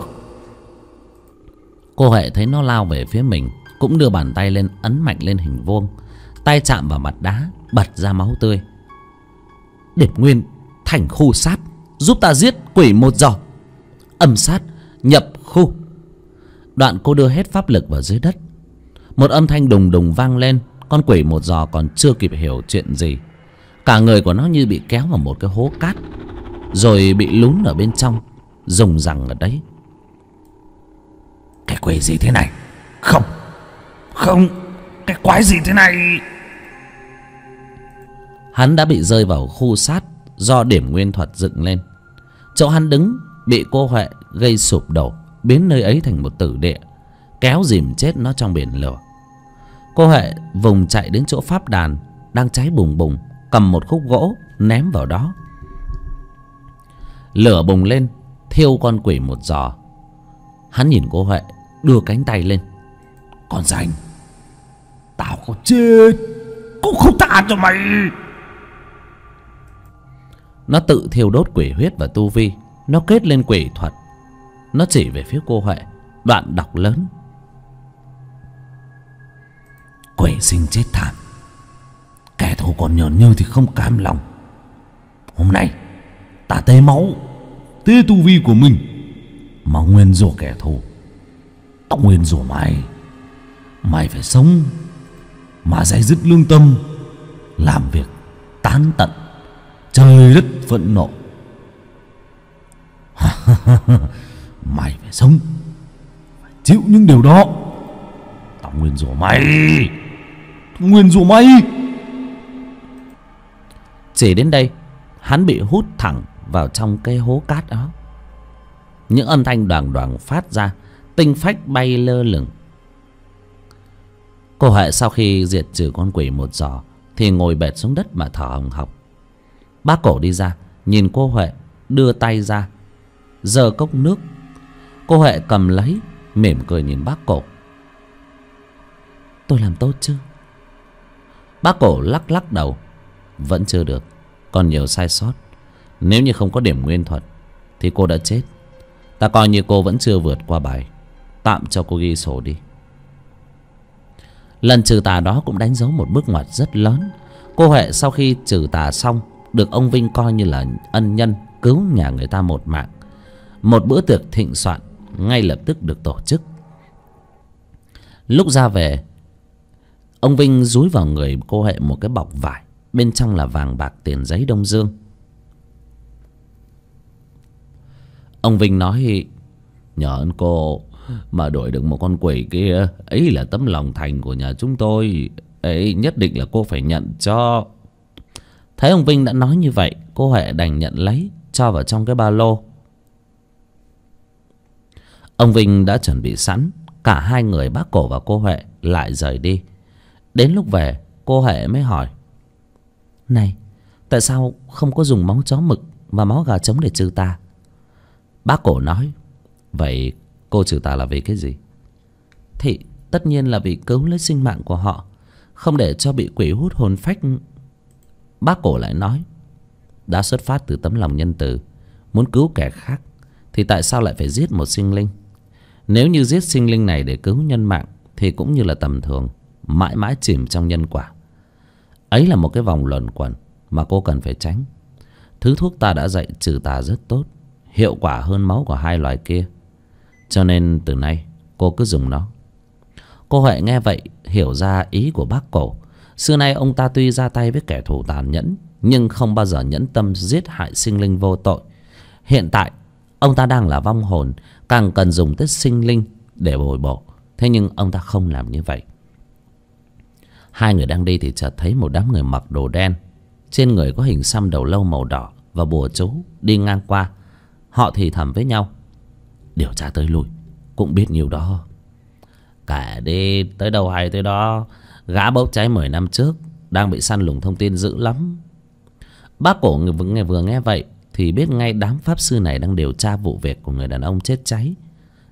Cô Huệ thấy nó lao về phía mình, cũng đưa bàn tay lên ấn mạnh lên hình vuông. Tay chạm vào mặt đá, bật ra máu tươi. Điệp Nguyên thành khu sát, giúp ta giết quỷ một giò. Âm sát nhập khu. Đoạn cô đưa hết pháp lực vào dưới đất. Một âm thanh đùng đùng vang lên. Con quỷ một giò còn chưa kịp hiểu chuyện gì, cả người của nó như bị kéo vào một cái hố cát, rồi bị lún ở bên trong, rùng rằng ở đấy. Cái quỷ gì thế này? Không, không, cái quái gì thế này? Hắn đã bị rơi vào khu sát do điểm nguyên thuật dựng lên. Chỗ hắn đứng bị cô Huệ gây sụp đổ, biến nơi ấy thành một tử địa, kéo dìm chết nó trong biển lửa. Cô Huệ vùng chạy đến chỗ pháp đàn đang cháy bùng bùng, cầm một khúc gỗ ném vào đó. Lửa bùng lên, thiêu con quỷ một giò. Hắn nhìn cô Huệ, đưa cánh tay lên. Con ranh, tao có chết cũng không tha cho mày. Nó tự thiêu đốt quỷ huyết và tu vi. Nó kết lên quỷ thuật. Nó chỉ về phía cô Huệ, đoạn đọc lớn. Quỷ sinh chết thảm, kẻ thù còn nhởn nhơ thì không cam lòng. Hôm nay ta tế máu, tế tu vi của mình, mà nguyên rủa kẻ thù. Tao nguyên rủa mày. Mày phải sống mà dày dứt lương tâm, làm việc tán tận, trời đất phẫn nộ. Mày phải sống, phải chịu những điều đó. Tao nguyên rủa mày, nguyên rủa mày. Chỉ đến đây, hắn bị hút thẳng vào trong cái hố cát đó. Những âm thanh đoàng đoàng phát ra, tinh phách bay lơ lửng. Cô Huệ sau khi diệt trừ con quỷ một giò thì ngồi bệt xuống đất mà thở hồng hộc. Bác Cổ đi ra, nhìn cô Huệ, đưa tay ra giơ cốc nước. Cô Huệ cầm lấy, mỉm cười nhìn bác Cổ. Tôi làm tốt chứ? Bác Cổ lắc lắc đầu. Vẫn chưa được, còn nhiều sai sót. Nếu như không có điểm nguyên thuật thì cô đã chết. Ta coi như cô vẫn chưa vượt qua bài, tạm cho cô ghi sổ đi. Lần trừ tà đó cũng đánh dấu một bước ngoặt rất lớn. Cô Huệ sau khi trừ tà xong, được ông Vinh coi như là ân nhân, cứu nhà người ta một mạng. Một bữa tiệc thịnh soạn ngay lập tức được tổ chức. Lúc ra về, ông Vinh dúi vào người cô Huệ một cái bọc vải, bên trong là vàng bạc tiền giấy Đông Dương. Ông Vinh nói: nhờ ơn cô mà đuổi được một con quỷ kia, ấy là tấm lòng thành của nhà chúng tôi, ấy nhất định là cô phải nhận cho. Thấy ông Vinh đã nói như vậy, cô Huệ đành nhận lấy, cho vào trong cái ba lô. Ông Vinh đã chuẩn bị sẵn. Cả hai người, bác Cổ và cô Huệ, lại rời đi. Đến lúc về, cô Huệ mới hỏi: này, tại sao không có dùng máu chó mực và máu gà trống để trừ tà? Bác Cổ nói: vậy cô trừ tà là vì cái gì? Thì tất nhiên là vì cứu lấy sinh mạng của họ, không để cho bị quỷ hút hồn phách. Bác Cổ lại nói: đã xuất phát từ tấm lòng nhân từ, muốn cứu kẻ khác, thì tại sao lại phải giết một sinh linh? Nếu như giết sinh linh này để cứu nhân mạng thì cũng như là tầm thường, mãi mãi chìm trong nhân quả. Ấy là một cái vòng luẩn quẩn mà cô cần phải tránh. Thứ thuốc ta đã dạy trừ tà rất tốt, hiệu quả hơn máu của hai loài kia, cho nên từ nay cô cứ dùng nó. Cô Huệ nghe vậy hiểu ra ý của bác Cổ. Xưa nay ông ta tuy ra tay với kẻ thù tàn nhẫn, nhưng không bao giờ nhẫn tâm giết hại sinh linh vô tội. Hiện tại ông ta đang là vong hồn, càng cần dùng tới sinh linh để bồi bổ. Thế nhưng ông ta không làm như vậy. Hai người đang đi thì chợt thấy một đám người mặc đồ đen, trên người có hình xăm đầu lâu màu đỏ và bùa chú đi ngang qua. Họ thì thầm với nhau: điều tra tới lui, cũng biết nhiều đó. Cả đi, tới đâu hay tới đó. Gã bốc cháy 10 năm trước đang bị săn lùng thông tin dữ lắm. Bác Cổ vừa nghe vậy thì biết ngay đám pháp sư này đang điều tra vụ việc của người đàn ông chết cháy.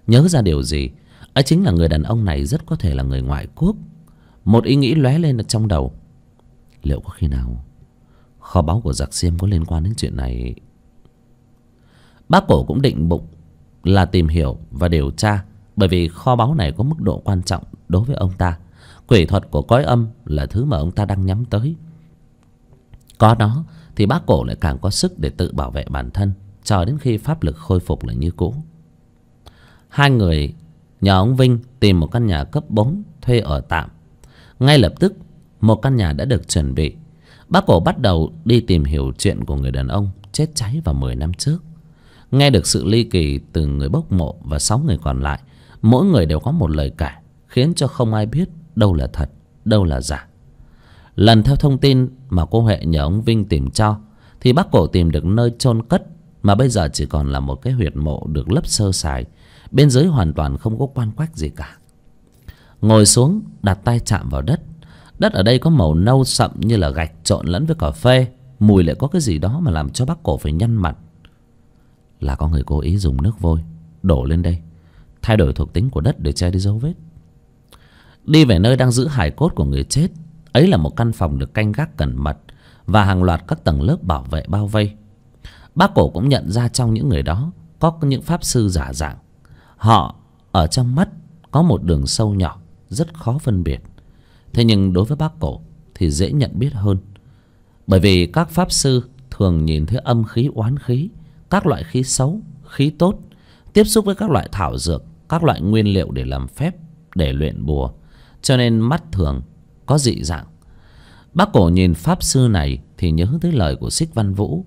nhớ ra điều gì. Ấy chính là người đàn ông này rất có thể là người ngoại quốc. Một ý nghĩ lóe lên trong đầu. Liệu có khi nào kho báu của giặc Xiêm có liên quan đến chuyện này? Bác Cổ cũng định bụng là tìm hiểu và điều tra, bởi vì kho báu này có mức độ quan trọng đối với ông ta. Quỷ thuật của cõi âm là thứ mà ông ta đang nhắm tới. Có nó thì bác Cổ lại càng có sức để tự bảo vệ bản thân, chờ đến khi pháp lực khôi phục lại như cũ. Hai người nhờ ông Vinh tìm một căn nhà cấp 4 thuê ở tạm. Ngay lập tức một căn nhà đã được chuẩn bị. Bác Cổ bắt đầu đi tìm hiểu chuyện của người đàn ông chết cháy vào 10 năm trước. Nghe được sự ly kỳ từ người bốc mộ và 6 người còn lại. Mỗi người đều có một lời kể, khiến cho không ai biết đâu là thật, đâu là giả. Lần theo thông tin mà cô Huệ nhờ ông Vinh tìm cho, thì bác Cổ tìm được nơi chôn cất, mà bây giờ chỉ còn là một cái huyệt mộ được lấp sơ sài. Bên dưới hoàn toàn không có quan quách gì cả. Ngồi xuống đặt tay chạm vào đất. Đất ở đây có màu nâu sậm như là gạch trộn lẫn với cà phê. Mùi lại có cái gì đó mà làm cho bác Cổ phải nhăn mặt. Là có người cố ý dùng nước vôi đổ lên đây, thay đổi thuộc tính của đất để che đi dấu vết. Đi về nơi đang giữ hài cốt của người chết. Ấy là một căn phòng được canh gác cẩn mật và hàng loạt các tầng lớp bảo vệ bao vây. Bác Cổ cũng nhận ra trong những người đó có những pháp sư giả dạng. Họ ở trong mắt có một đường sâu nhỏ rất khó phân biệt. Thế nhưng đối với bác Cổ thì dễ nhận biết hơn. Bởi vì các pháp sư thường nhìn thấy âm khí oán khí, các loại khí xấu, khí tốt, tiếp xúc với các loại thảo dược, các loại nguyên liệu để làm phép, để luyện bùa, cho nên mắt thường có dị dạng. Bác Cổ nhìn pháp sư này thì nhớ tới lời của Xích Văn Vũ.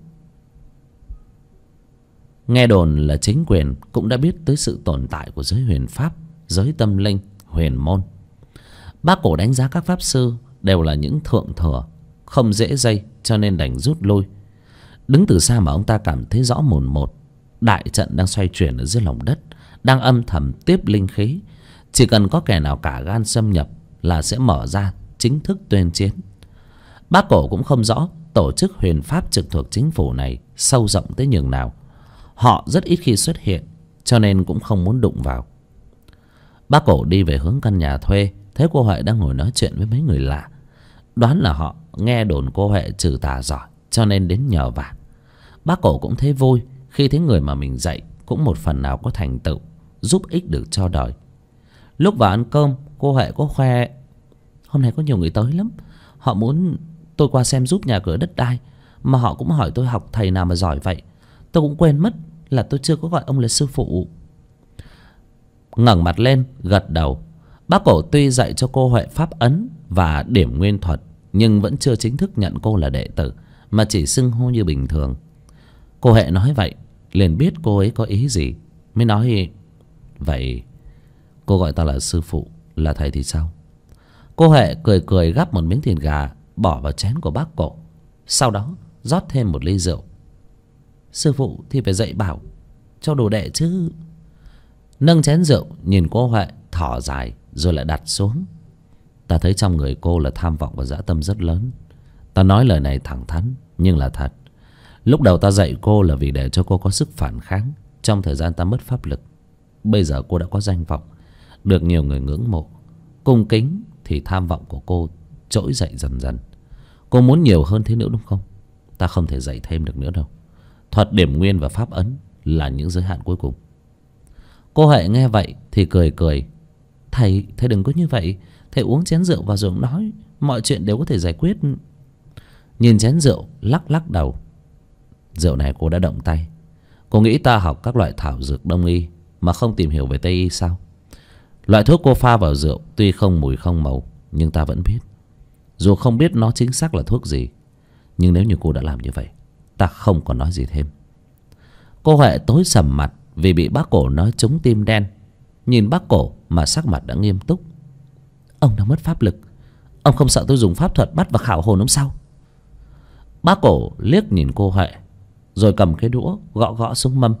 Nghe đồn là chính quyền cũng đã biết tới sự tồn tại của giới huyền pháp, giới tâm linh, huyền môn. Bác Cổ đánh giá các pháp sư đều là những thượng thừa, không dễ dây, cho nên đành rút lui. Đứng từ xa mà ông ta cảm thấy rõ mồn một, đại trận đang xoay chuyển ở dưới lòng đất, đang âm thầm tiếp linh khí. Chỉ cần có kẻ nào cả gan xâm nhập là sẽ mở ra chính thức tuyên chiến. Bác Cổ cũng không rõ tổ chức huyền pháp trực thuộc chính phủ này sâu rộng tới nhường nào. Họ rất ít khi xuất hiện, cho nên cũng không muốn đụng vào. Bác Cổ đi về hướng căn nhà thuê, thấy cô Huệ đang ngồi nói chuyện với mấy người lạ. Đoán là họ nghe đồn cô Huệ trừ tà giỏi, cho nên đến nhờ vả. Bác Cổ cũng thấy vui khi thấy người mà mình dạy cũng một phần nào có thành tựu, giúp ích được cho đời. Lúc vào ăn cơm, cô Huệ có khoe: hôm nay có nhiều người tới lắm, họ muốn tôi qua xem giúp nhà cửa đất đai, mà họ cũng hỏi tôi học thầy nào mà giỏi vậy. Tôi cũng quên mất là tôi chưa có gọi ông là sư phụ. Ngẩng mặt lên gật đầu. Bác Cổ tuy dạy cho cô Huệ pháp ấn và điểm nguyên thuật, nhưng vẫn chưa chính thức nhận cô là đệ tử, mà chỉ xưng hô như bình thường. Cô Huệ nói vậy liền biết cô ấy có ý gì, mới nói: vậy cô gọi ta là sư phụ, là thầy thì sao? Cô Huệ cười cười gắp một miếng thịt gà bỏ vào chén của bác Cổ, sau đó rót thêm một ly rượu. Sư phụ thì phải dạy bảo cho đồ đệ chứ. Nâng chén rượu nhìn cô Huệ thở dài rồi lại đặt xuống. Ta thấy trong người cô là tham vọng và dã tâm rất lớn. Ta nói lời này thẳng thắn nhưng là thật. Lúc đầu ta dạy cô là vì để cho cô có sức phản kháng trong thời gian ta mất pháp lực. Bây giờ cô đã có danh vọng, được nhiều người ngưỡng mộ, cung kính, thì tham vọng của cô trỗi dậy dần dần. Cô muốn nhiều hơn thế nữa đúng không? Ta không thể dạy thêm được nữa đâu. Thuật điểm nguyên và pháp ấn là những giới hạn cuối cùng. Cô Huệ nghe vậy thì cười cười. Thầy đừng có như vậy. Thầy uống chén rượu vào rồi nói, mọi chuyện đều có thể giải quyết. Nhìn chén rượu lắc lắc đầu. Rượu này cô đã động tay. Cô nghĩ ta học các loại thảo dược đông y mà không tìm hiểu về tây y sao? Loại thuốc cô pha vào rượu tuy không mùi không màu, nhưng ta vẫn biết. Dù không biết nó chính xác là thuốc gì, nhưng nếu như cô đã làm như vậy, ta không còn nói gì thêm. Cô Huệ tối sầm mặt vì bị bác Cổ nói trúng tim đen. Nhìn bác Cổ mà sắc mặt đã nghiêm túc. Ông đang mất pháp lực, ông không sợ tôi dùng pháp thuật bắt và khảo hồn ông sao? Bác Cổ liếc nhìn cô Huệ, rồi cầm cái đũa gõ gõ xuống mâm.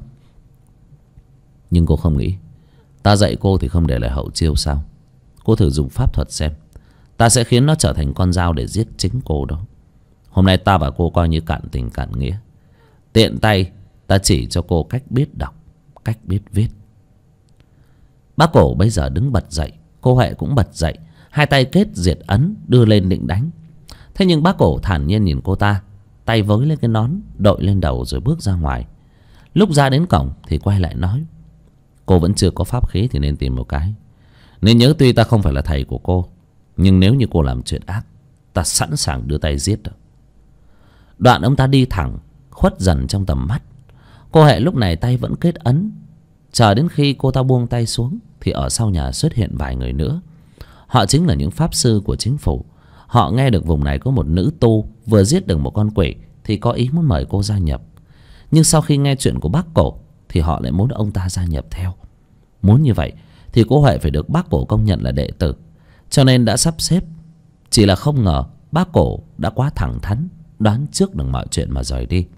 Nhưng cô không nghĩ ta dạy cô thì không để lại hậu chiêu sao? Cô thử dùng pháp thuật xem, ta sẽ khiến nó trở thành con dao để giết chính cô đó. Hôm nay ta và cô coi như cạn tình cạn nghĩa. Tiện tay ta chỉ cho cô cách biết đọc, cách biết viết. Bác Cổ bây giờ đứng bật dậy, cô Huệ cũng bật dậy, hai tay kết diệt ấn đưa lên định đánh. Thế nhưng bác Cổ thản nhiên nhìn cô ta, tay với lên cái nón đội lên đầu rồi bước ra ngoài. Lúc ra đến cổng thì quay lại nói: cô vẫn chưa có pháp khí thì nên tìm một cái. Nên nhớ, tuy ta không phải là thầy của cô, nhưng nếu như cô làm chuyện ác, ta sẵn sàng đưa tay giết. Đoạn ông ta đi thẳng, khuất dần trong tầm mắt. Cô Hệ lúc này tay vẫn kết ấn. Chờ đến khi cô ta buông tay xuống thì ở sau nhà xuất hiện vài người nữa. Họ chính là những pháp sư của chính phủ. Họ nghe được vùng này có một nữ tu vừa giết được một con quỷ thì có ý muốn mời cô gia nhập. Nhưng sau khi nghe chuyện của bác Cổ thì họ lại muốn ông ta gia nhập theo. Muốn như vậy thì cô Huệ phải được bác Cổ công nhận là đệ tử, cho nên đã sắp xếp. Chỉ là không ngờ bác Cổ đã quá thẳng thắn, đoán trước được mọi chuyện mà rời đi.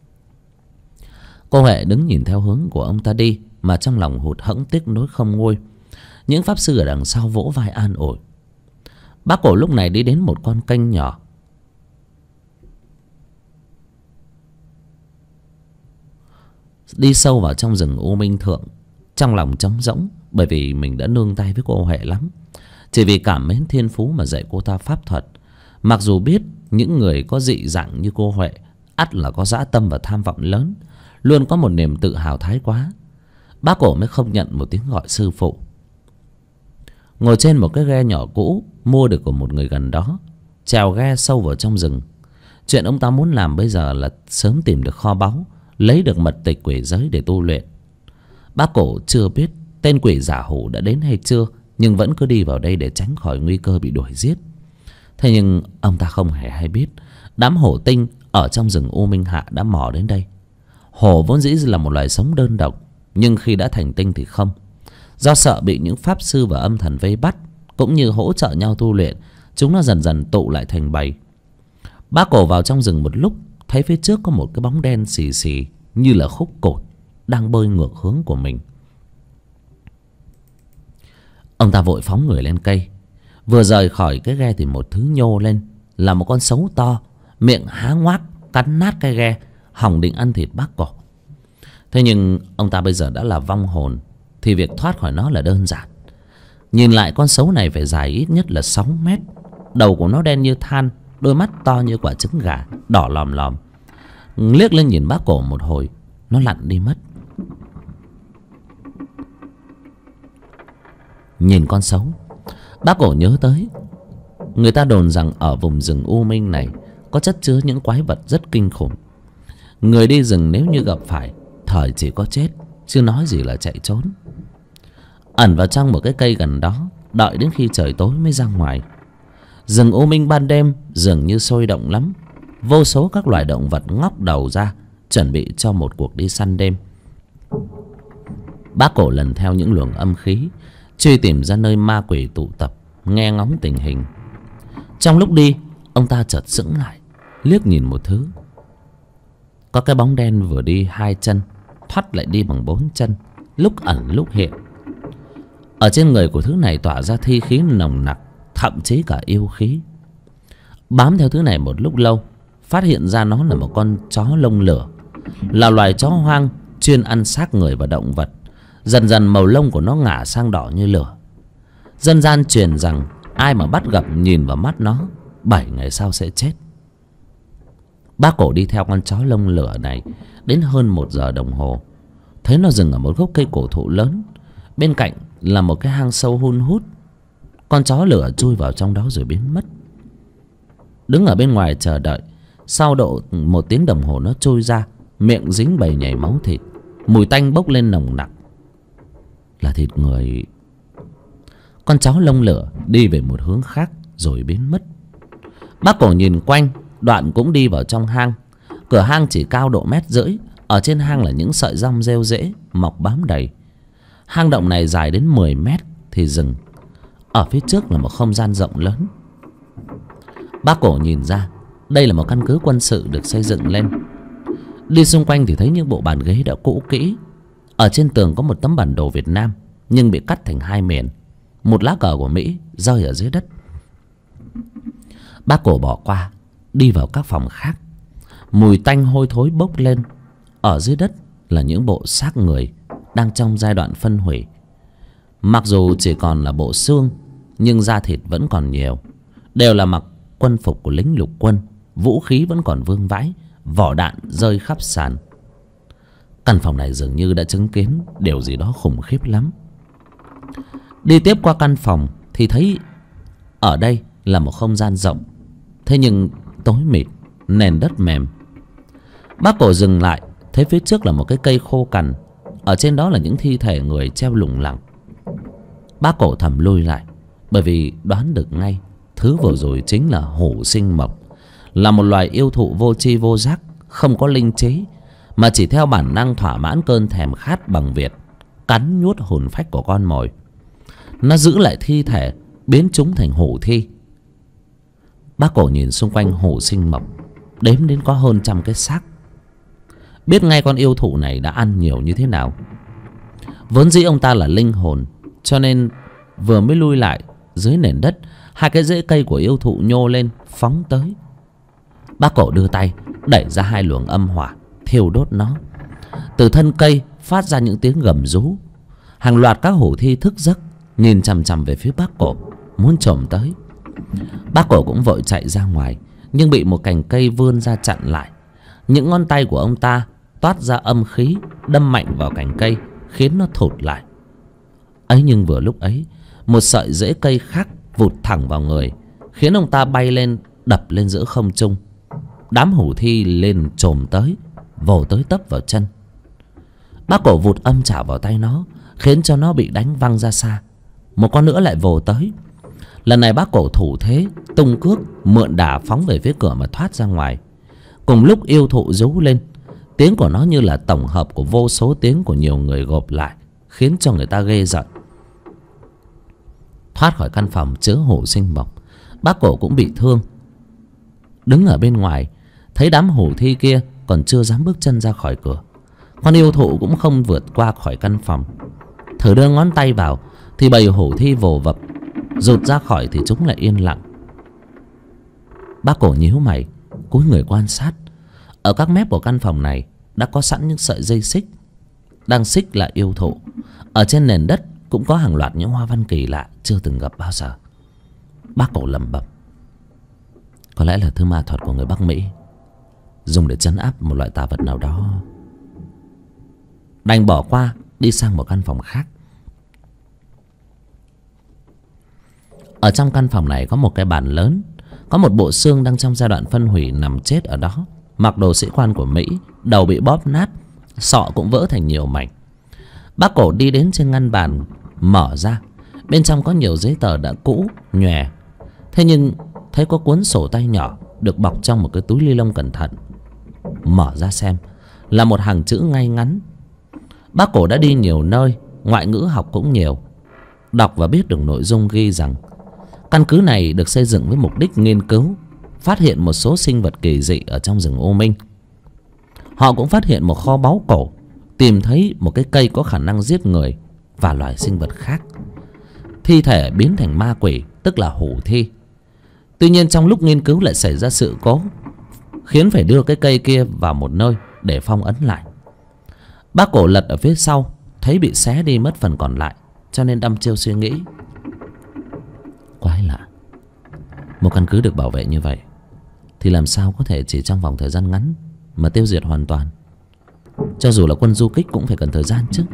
Cô Huệ đứng nhìn theo hướng của ông ta đi mà trong lòng hụt hẫng tiếc nuối không nguôi. Những pháp sư ở đằng sau vỗ vai an ủi. Bác Cổ lúc này đi đến một con kênh nhỏ. Đi sâu vào trong rừng U Minh Thượng, trong lòng trống rỗng, bởi vì mình đã nương tay với cô Huệ lắm. Chỉ vì cảm mến thiên phú mà dạy cô ta pháp thuật. Mặc dù biết những người có dị dạng như cô Huệ ắt là có dã tâm và tham vọng lớn, luôn có một niềm tự hào thái quá. Bác Cổ mới không nhận một tiếng gọi sư phụ. Ngồi trên một cái ghe nhỏ cũ mua được của một người gần đó, chèo ghe sâu vào trong rừng. Chuyện ông ta muốn làm bây giờ là sớm tìm được kho báu, lấy được mật tịch quỷ giới để tu luyện. Bác Cổ chưa biết tên quỷ giả hủ đã đến hay chưa, nhưng vẫn cứ đi vào đây để tránh khỏi nguy cơ bị đuổi giết. Thế nhưng ông ta không hề hay biết đám hổ tinh ở trong rừng U Minh Hạ đã mò đến đây. Hổ vốn dĩ là một loài sống đơn độc, nhưng khi đã thành tinh thì không. Do sợ bị những pháp sư và âm thần vây bắt, cũng như hỗ trợ nhau tu luyện, chúng nó dần dần tụ lại thành bầy. Bác Cổ vào trong rừng một lúc, thấy phía trước có một cái bóng đen xì xì như là khúc cột đang bơi ngược hướng của mình. Ông ta vội phóng người lên cây. Vừa rời khỏi cái ghe thì một thứ nhô lên, là một con sấu to, miệng há ngoác cắn nát cái ghe, hòng định ăn thịt bác Cổ. Thế nhưng ông ta bây giờ đã là vong hồn, thì việc thoát khỏi nó là đơn giản. Nhìn lại con sấu này phải dài ít nhất là 6 mét. Đầu của nó đen như than, đôi mắt to như quả trứng gà, đỏ lòm lòm. Liếc lên nhìn bác Cổ một hồi, nó lặn đi mất. Nhìn con sấu, bác Cổ nhớ tới người ta đồn rằng ở vùng rừng U Minh này có chất chứa những quái vật rất kinh khủng. Người đi rừng nếu như gặp phải, thời chỉ có chết, chứ nói gì là chạy trốn. Ẩn vào trong một cái cây gần đó, đợi đến khi trời tối mới ra ngoài. Rừng U Minh ban đêm dường như sôi động lắm. Vô số các loài động vật ngóc đầu ra, chuẩn bị cho một cuộc đi săn đêm. Bác Cổ lần theo những luồng âm khí, truy tìm ra nơi ma quỷ tụ tập, nghe ngóng tình hình. Trong lúc đi, ông ta chợt sững lại, liếc nhìn một thứ. Có cái bóng đen vừa đi 2 chân, thoắt lại đi bằng 4 chân, lúc ẩn lúc hiện. Ở trên người của thứ này tỏa ra thi khí nồng nặc, thậm chí cả yêu khí. Bám theo thứ này một lúc lâu, phát hiện ra nó là một con chó lông lửa, là loài chó hoang chuyên ăn xác người và động vật. Dần dần màu lông của nó ngả sang đỏ như lửa. Dân gian truyền rằng ai mà bắt gặp nhìn vào mắt nó, 7 ngày sau sẽ chết. Bác Cổ đi theo con chó lông lửa này đến hơn 1 giờ đồng hồ, thấy nó dừng ở một gốc cây cổ thụ lớn. Bên cạnh là một cái hang sâu hun hút. Con chó lửa chui vào trong đó rồi biến mất. Đứng ở bên ngoài chờ đợi. Sau độ 1 tiếng đồng hồ nó trôi ra, miệng dính bầy nhảy máu thịt, mùi tanh bốc lên nồng nặc, là thịt người. Con chó lông lửa đi về một hướng khác rồi biến mất. Bác Cổ nhìn quanh, đoạn cũng đi vào trong hang. Cửa hang chỉ cao độ 1,5 mét. Ở trên hang là những sợi rong rêu rễ mọc bám đầy. Hang động này dài đến 10 mét thì dừng. Ở phía trước là một không gian rộng lớn. Bác Cổ nhìn ra đây là một căn cứ quân sự được xây dựng lên. Đi xung quanh thì thấy những bộ bàn ghế đã cũ kỹ. Ở trên tường có một tấm bản đồ Việt Nam, nhưng bị cắt thành 2 miền. Một lá cờ của Mỹ rơi ở dưới đất. Bác Cổ bỏ qua, đi vào các phòng khác. Mùi tanh hôi thối bốc lên. Ở dưới đất là những bộ xác người đang trong giai đoạn phân hủy. Mặc dù chỉ còn là bộ xương, nhưng da thịt vẫn còn nhiều. Đều là mặc quân phục của lính lục quân. Vũ khí vẫn còn vương vãi, vỏ đạn rơi khắp sàn. Căn phòng này dường như đã chứng kiến điều gì đó khủng khiếp lắm. Đi tiếp qua căn phòng thì thấy ở đây là một không gian rộng, thế nhưng tối mịt, nền đất mềm. Bác Cổ dừng lại, thấy phía trước là một cái cây khô cằn, ở trên đó là những thi thể người treo lủng lẳng. Bác Cổ thầm lui lại, bởi vì đoán được ngay thứ vừa rồi chính là hổ sinh mộc, là một loài yêu thụ vô tri vô giác, không có linh trí, mà chỉ theo bản năng thỏa mãn cơn thèm khát bằng việc cắn nuốt hồn phách của con mồi. Nó giữ lại thi thể, biến chúng thành hổ thi. Bác Cổ nhìn xung quanh hổ sinh mộc, đếm đến có hơn 100 cái xác. Biết ngay con yêu thụ này đã ăn nhiều như thế nào. Vốn dĩ ông ta là linh hồn, cho nên vừa mới lui lại, dưới nền đất hai cái rễ cây của yêu thụ nhô lên phóng tới. Bác Cổ đưa tay đẩy ra hai luồng âm hỏa, thiêu đốt nó. Từ thân cây phát ra những tiếng gầm rú. Hàng loạt các hổ thi thức giấc, nhìn chằm chằm về phía bác Cổ, muốn chồm tới. Bác Cổ cũng vội chạy ra ngoài, nhưng bị một cành cây vươn ra chặn lại. Những ngón tay của ông ta toát ra âm khí, đâm mạnh vào cành cây, khiến nó thụt lại. Ấy nhưng vừa lúc ấy, một sợi rễ cây khác vụt thẳng vào người, khiến ông ta bay lên, đập lên giữa không trung. Đám hổ thi lên chồm tới, vồ tới tấp vào chân. Bác Cổ vụt âm chảo vào tay nó, khiến cho nó bị đánh văng ra xa. Một con nữa lại vồ tới. Lần này bác Cổ thủ thế, tung cước, mượn đà phóng về phía cửa mà thoát ra ngoài. Cùng lúc yêu thụ rú lên, tiếng của nó như là tổng hợp của vô số tiếng của nhiều người gộp lại, khiến cho người ta ghê giận. Thoát khỏi căn phòng chứa hổ sinh mộc, bác Cổ cũng bị thương. Đứng ở bên ngoài, thấy đám hổ thi kia còn chưa dám bước chân ra khỏi cửa. Con yêu thụ cũng không vượt qua khỏi căn phòng. Thử đưa ngón tay vào thì bầy hổ thi vồ vập, rụt ra khỏi thì chúng lại yên lặng. Bác Cổ nhíu mày, cúi người quan sát. Ở các mép của căn phòng này đã có sẵn những sợi dây xích, đang xích lại yêu thụ. Ở trên nền đất cũng có hàng loạt những hoa văn kỳ lạ chưa từng gặp bao giờ. Bác Cổ lẩm bẩm, có lẽ là thứ ma thuật của người Bắc Mỹ, dùng để trấn áp một loại tà vật nào đó. Đành bỏ qua, đi sang một căn phòng khác. Ở trong căn phòng này có một cái bàn lớn, có một bộ xương đang trong giai đoạn phân hủy nằm chết ở đó, mặc đồ sĩ quan của Mỹ, đầu bị bóp nát, sọ cũng vỡ thành nhiều mảnh. Bác Cổ đi đến trên ngăn bàn, mở ra. Bên trong có nhiều giấy tờ đã cũ, nhòe. Thế nhưng thấy có cuốn sổ tay nhỏ được bọc trong một cái túi ni lông cẩn thận. Mở ra xem, là một hàng chữ ngay ngắn. Bác Cổ đã đi nhiều nơi, ngoại ngữ học cũng nhiều, đọc và biết được nội dung ghi rằng căn cứ này được xây dựng với mục đích nghiên cứu, phát hiện một số sinh vật kỳ dị ở trong rừng U Minh. Họ cũng phát hiện một kho báu cổ, tìm thấy một cái cây có khả năng giết người và loài sinh vật khác. Thi thể biến thành ma quỷ, tức là hổ thi. Tuy nhiên trong lúc nghiên cứu lại xảy ra sự cố, khiến phải đưa cái cây kia vào một nơi để phong ấn lại. Bác Cổ lật ở phía sau, thấy bị xé đi mất phần còn lại, cho nên đăm chiêu suy nghĩ. Quái lạ, một căn cứ được bảo vệ như vậy thì làm sao có thể chỉ trong vòng thời gian ngắn mà tiêu diệt hoàn toàn. Cho dù là quân du kích cũng phải cần thời gian chứ.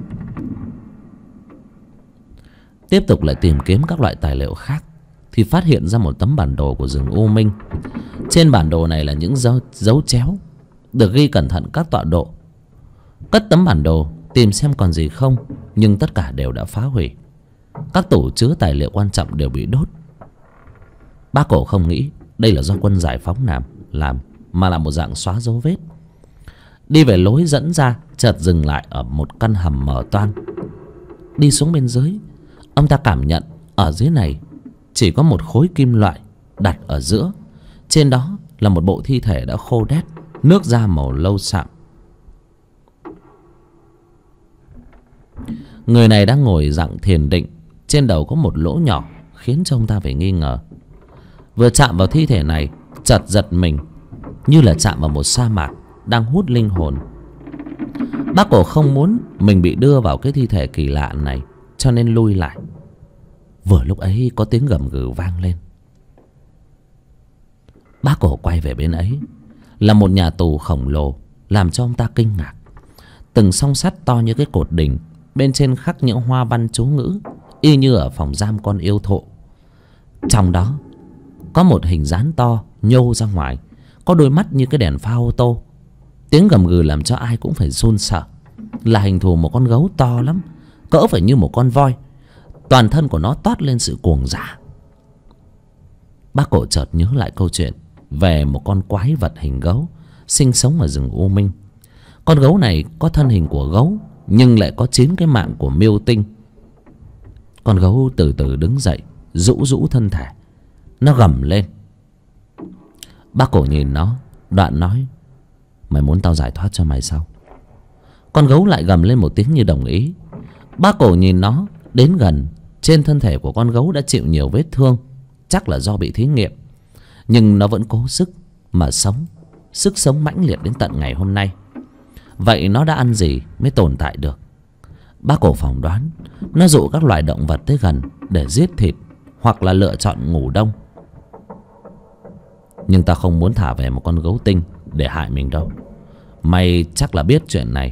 Tiếp tục lại tìm kiếm các loại tài liệu khác, thì phát hiện ra một tấm bản đồ của rừng U Minh. Trên bản đồ này là những dấu chéo, được ghi cẩn thận các tọa độ. Cất tấm bản đồ tìm xem còn gì không, nhưng tất cả đều đã phá hủy. Các tủ chứa tài liệu quan trọng đều bị đốt. Bác Cổ không nghĩ đây là do quân giải phóng làm, mà là một dạng xóa dấu vết. Đi về lối dẫn ra, chợt dừng lại ở một căn hầm mở toang. Đi xuống bên dưới, ông ta cảm nhận ở dưới này chỉ có một khối kim loại đặt ở giữa. Trên đó là một bộ thi thể đã khô đét, nước da màu lâu sạm. Người này đang ngồi dạng thiền định, trên đầu có một lỗ nhỏ khiến cho ông ta phải nghi ngờ. Vừa chạm vào thi thể này, chợt giật mình, như là chạm vào một sa mạc đang hút linh hồn. Bác Cổ không muốn mình bị đưa vào cái thi thể kỳ lạ này, cho nên lui lại. Vừa lúc ấy có tiếng gầm gừ vang lên. Bác Cổ quay về bên ấy là một nhà tù khổng lồ, làm cho ông ta kinh ngạc. Từng song sắt to như cái cột đình, bên trên khắc những hoa văn chú ngữ y như ở phòng giam con yêu thụ. Trong đó có một hình dáng to nhô ra ngoài, có đôi mắt như cái đèn pha ô tô. Tiếng gầm gừ làm cho ai cũng phải run sợ. Là hình thù một con gấu to lắm, cỡ phải như một con voi. Toàn thân của nó toát lên sự cuồng dã. Bác Cổ chợt nhớ lại câu chuyện về một con quái vật hình gấu sinh sống ở rừng U Minh. Con gấu này có thân hình của gấu, nhưng lại có 9 cái mạng của miêu tinh. Con gấu từ từ đứng dậy, rũ rũ thân thể. Nó gầm lên. Bác Cổ nhìn nó, đoạn nói: mày muốn tao giải thoát cho mày sao? Con gấu lại gầm lên một tiếng như đồng ý. Bác Cổ nhìn nó đến gần. Trên thân thể của con gấu đã chịu nhiều vết thương, chắc là do bị thí nghiệm, nhưng nó vẫn cố sức mà sống. Sức sống mãnh liệt đến tận ngày hôm nay. Vậy nó đã ăn gì mới tồn tại được? Bác Cổ phỏng đoán nó dụ các loài động vật tới gần để giết thịt, hoặc là lựa chọn ngủ đông. Nhưng ta không muốn thả về một con gấu tinh để hại mình đâu. Mày chắc là biết chuyện này.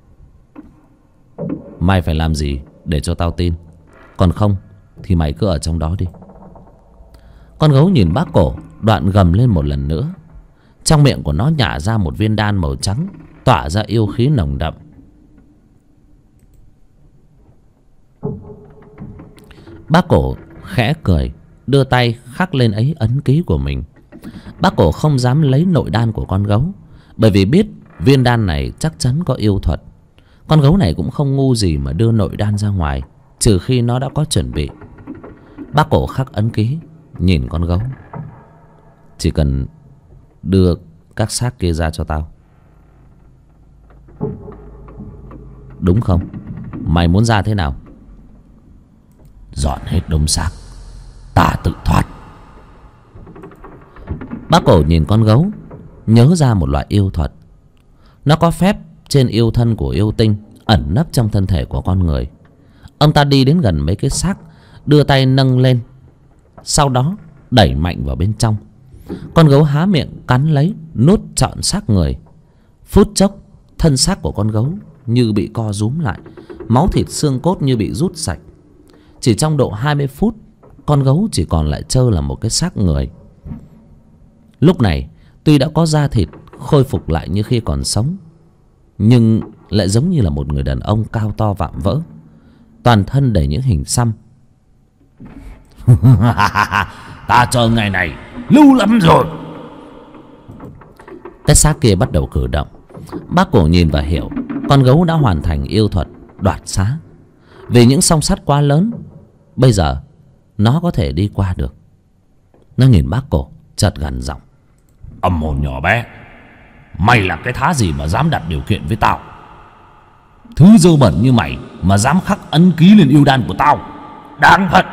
Mày phải làm gì để cho tao tin, còn không thì mày cứ ở trong đó đi. Con gấu nhìn bác Cổ, đoạn gầm lên một lần nữa. Trong miệng của nó nhả ra một viên đan màu trắng, tỏa ra yêu khí nồng đậm. Bác Cổ khẽ cười, đưa tay khắc lên ấy ấn ký của mình. Bác Cổ không dám lấy nội đan của con gấu, bởi vì biết viên đan này chắc chắn có yêu thuật. Con gấu này cũng không ngu gì mà đưa nội đan ra ngoài, trừ khi nó đã có chuẩn bị. Bác Cổ khắc ấn ký, nhìn con gấu: chỉ cần đưa các xác kia ra cho tao. Đúng không? Mày muốn ra thế nào? Dọn hết đống xác, ta tự thoát. Bác Cổ nhìn con gấu, nhớ ra một loại yêu thuật. Nó có phép trên yêu thân của yêu tinh, ẩn nấp trong thân thể của con người. Ông ta đi đến gần mấy cái xác, đưa tay nâng lên, sau đó đẩy mạnh vào bên trong. Con gấu há miệng cắn lấy, nuốt trọn xác người. Phút chốc, thân xác của con gấu như bị co rúm lại, máu thịt xương cốt như bị rút sạch. Chỉ trong độ 20 phút, con gấu chỉ còn lại trơ là một cái xác người. Lúc này tuy đã có da thịt khôi phục lại như khi còn sống, nhưng lại giống như là một người đàn ông cao to vạm vỡ, toàn thân đầy những hình xăm. Ta chờ ngày này lâu lắm rồi. Cái xác kia bắt đầu cử động. Bác Cổ nhìn và hiểu con gấu đã hoàn thành yêu thuật đoạt xá. Vì những song sắt quá lớn, bây giờ nó có thể đi qua được. Nó nhìn bác Cổ, chợt gằn giọng: Âm hồn nhỏ bé, mày là cái thá gì mà dám đặt điều kiện với tao? Thứ dơ bẩn như mày mà dám khắc ấn ký lên yêu đan của tao, đáng hận.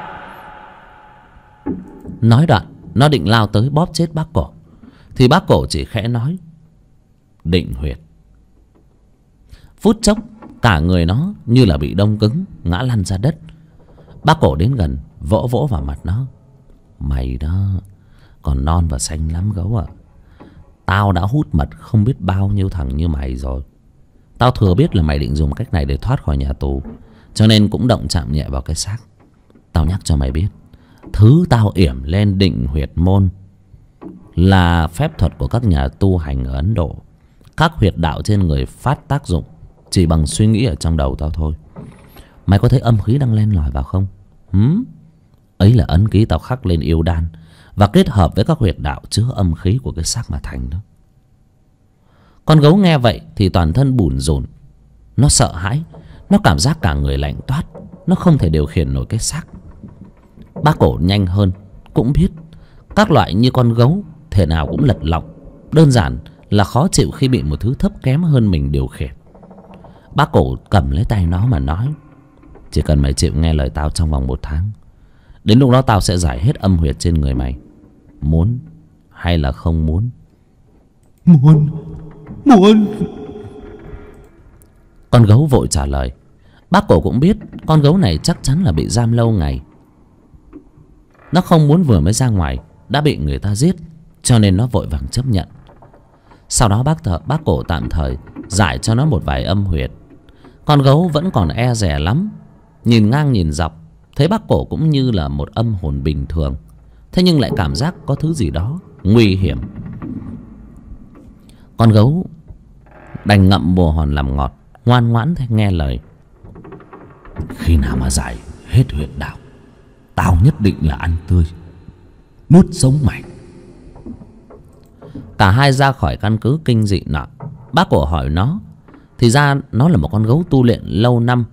Nói đoạn, nó định lao tới bóp chết bác Cổ, thì bác Cổ chỉ khẽ nói: định huyệt. Phút chốc, cả người nó như là bị đông cứng, ngã lăn ra đất. Bác Cổ đến gần, vỗ vỗ vào mặt nó: mày đó còn non và xanh lắm gấu ạ. Tao đã hút mật không biết bao nhiêu thằng như mày rồi. Tao thừa biết là mày định dùng cách này để thoát khỏi nhà tù, cho nên cũng động chạm nhẹ vào cái xác. Tao nhắc cho mày biết, thứ tao yểm lên định huyệt môn là phép thuật của các nhà tu hành ở Ấn Độ. Các huyệt đạo trên người phát tác dụng chỉ bằng suy nghĩ ở trong đầu tao thôi. Mày có thấy âm khí đang len lỏi vào không? Ấy là ấn ký tao khắc lên yêu đan, và kết hợp với các huyệt đạo chứa âm khí của cái xác mà thành đó. Con gấu nghe vậy thì toàn thân bủn rủn. Nó sợ hãi, nó cảm giác cả người lạnh toát, nó không thể điều khiển nổi cái xác. Bác Cổ nhanh hơn, cũng biết các loại như con gấu thể nào cũng lật lọng, đơn giản là khó chịu khi bị một thứ thấp kém hơn mình điều khiển. Bác Cổ cầm lấy tay nó mà nói: chỉ cần mày chịu nghe lời tao trong vòng 1 tháng, đến lúc đó tao sẽ giải hết âm huyệt trên người mày. Muốn hay là không muốn? Muốn. Con gấu vội trả lời: Bác Cổ cũng biết con gấu này chắc chắn là bị giam lâu ngày. Nó không muốn vừa mới ra ngoài đã bị người ta giết, cho nên nó vội vàng chấp nhận. Sau đó bác Cổ tạm thời giải cho nó một vài âm huyệt. Con gấu vẫn còn e dè lắm, nhìn ngang nhìn dọc thấy bác Cổ cũng như là một âm hồn bình thường, thế nhưng lại cảm giác có thứ gì đó nguy hiểm. Con gấu đành ngậm bồ hòn làm ngọt, ngoan ngoãn nghe lời. Khi nào mà giải hết huyệt đạo, tao nhất định là ăn tươi nuốt sống mày. Cả hai ra khỏi căn cứ kinh dị nọ. Bác Cổ hỏi nó, thì ra nó là một con gấu tu luyện lâu năm,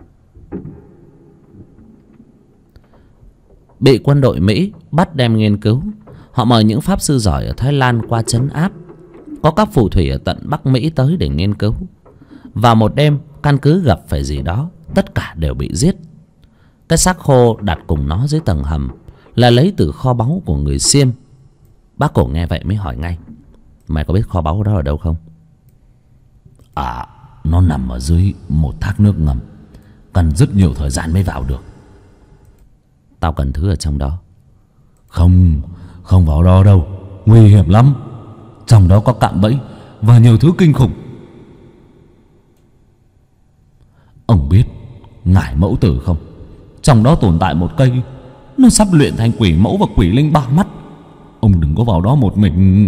bị quân đội Mỹ bắt đem nghiên cứu. Họ mời những pháp sư giỏi ở Thái Lan qua trấn áp. Có các phù thủy ở tận Bắc Mỹ tới để nghiên cứu. Vào một đêm, căn cứ gặp phải gì đó, tất cả đều bị giết. Cái xác khô đặt cùng nó dưới tầng hầm là lấy từ kho báu của người Xiêm. Bác Cổ nghe vậy mới hỏi ngay, mày có biết kho báu đó ở đâu không? À, nó nằm ở dưới một thác nước ngầm, cần rất nhiều thời gian mới vào được. Tao cần thứ ở trong đó. Không vào đó đâu, nguy hiểm lắm. Trong đó có cạm bẫy và nhiều thứ kinh khủng. Ông biết ngải mẫu tử không? Trong đó tồn tại một cây, nó sắp luyện thành quỷ mẫu và quỷ linh ba mắt. Ông đừng có vào đó một mình.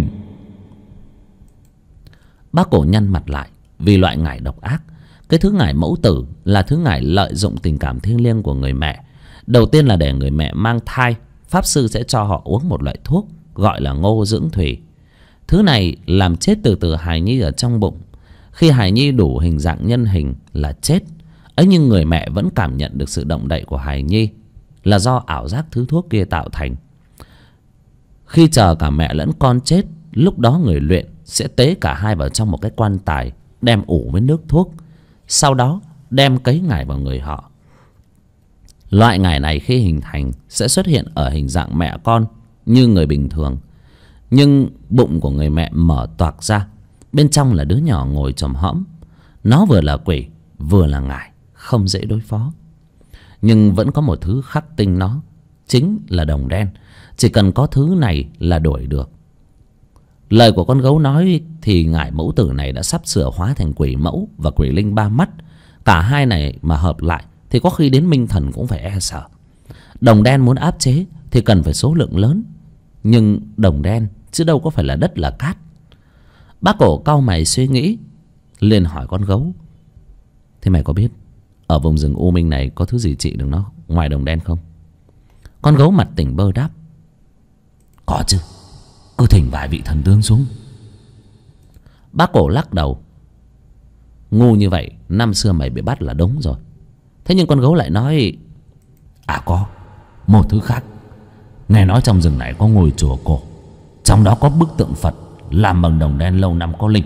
Bác Cổ nhăn mặt lại. Vì loại ngải độc ác, cái thứ ngải mẫu tử là thứ ngải lợi dụng tình cảm thiêng liêng của người mẹ. Đầu tiên là để người mẹ mang thai, pháp sư sẽ cho họ uống một loại thuốc gọi là ngô dưỡng thủy. Thứ này làm chết từ từ hài nhi ở trong bụng. Khi hài nhi đủ hình dạng nhân hình là chết ấy, nhưng người mẹ vẫn cảm nhận được sự động đậy của hài nhi, là do ảo giác thứ thuốc kia tạo thành. Khi chờ cả mẹ lẫn con chết, lúc đó người luyện sẽ tế cả hai vào trong một cái quan tài, đem ủ với nước thuốc, sau đó đem cấy ngải vào người họ. Loại ngải này khi hình thành sẽ xuất hiện ở hình dạng mẹ con như người bình thường, nhưng bụng của người mẹ mở toạc ra, bên trong là đứa nhỏ ngồi chồm hõm. Nó vừa là quỷ vừa là ngải, không dễ đối phó. Nhưng vẫn có một thứ khắc tinh nó, chính là đồng đen. Chỉ cần có thứ này là đuổi được. Lời của con gấu nói thì ngải mẫu tử này đã sắp sửa hóa thành quỷ mẫu và quỷ linh ba mắt. Cả hai này mà hợp lại thì có khi đến minh thần cũng phải e sợ. Đồng đen muốn áp chế thì cần phải số lượng lớn, nhưng đồng đen chứ đâu có phải là đất là cát. Bác Cổ cau mày suy nghĩ, liền hỏi con gấu, thế mày có biết ở vùng rừng U Minh này có thứ gì trị được nó ngoài đồng đen không? Con gấu mặt tỉnh bơ đáp, có chứ, cứ thỉnh vài vị thần tướng xuống. Bác Cổ lắc đầu, ngu như vậy năm xưa mày bị bắt là đúng rồi. Thế nhưng con gấu lại nói, à có một thứ khác. Nghe nói trong rừng này có ngôi chùa cổ, trong đó có bức tượng Phật làm bằng đồng đen lâu năm có linh.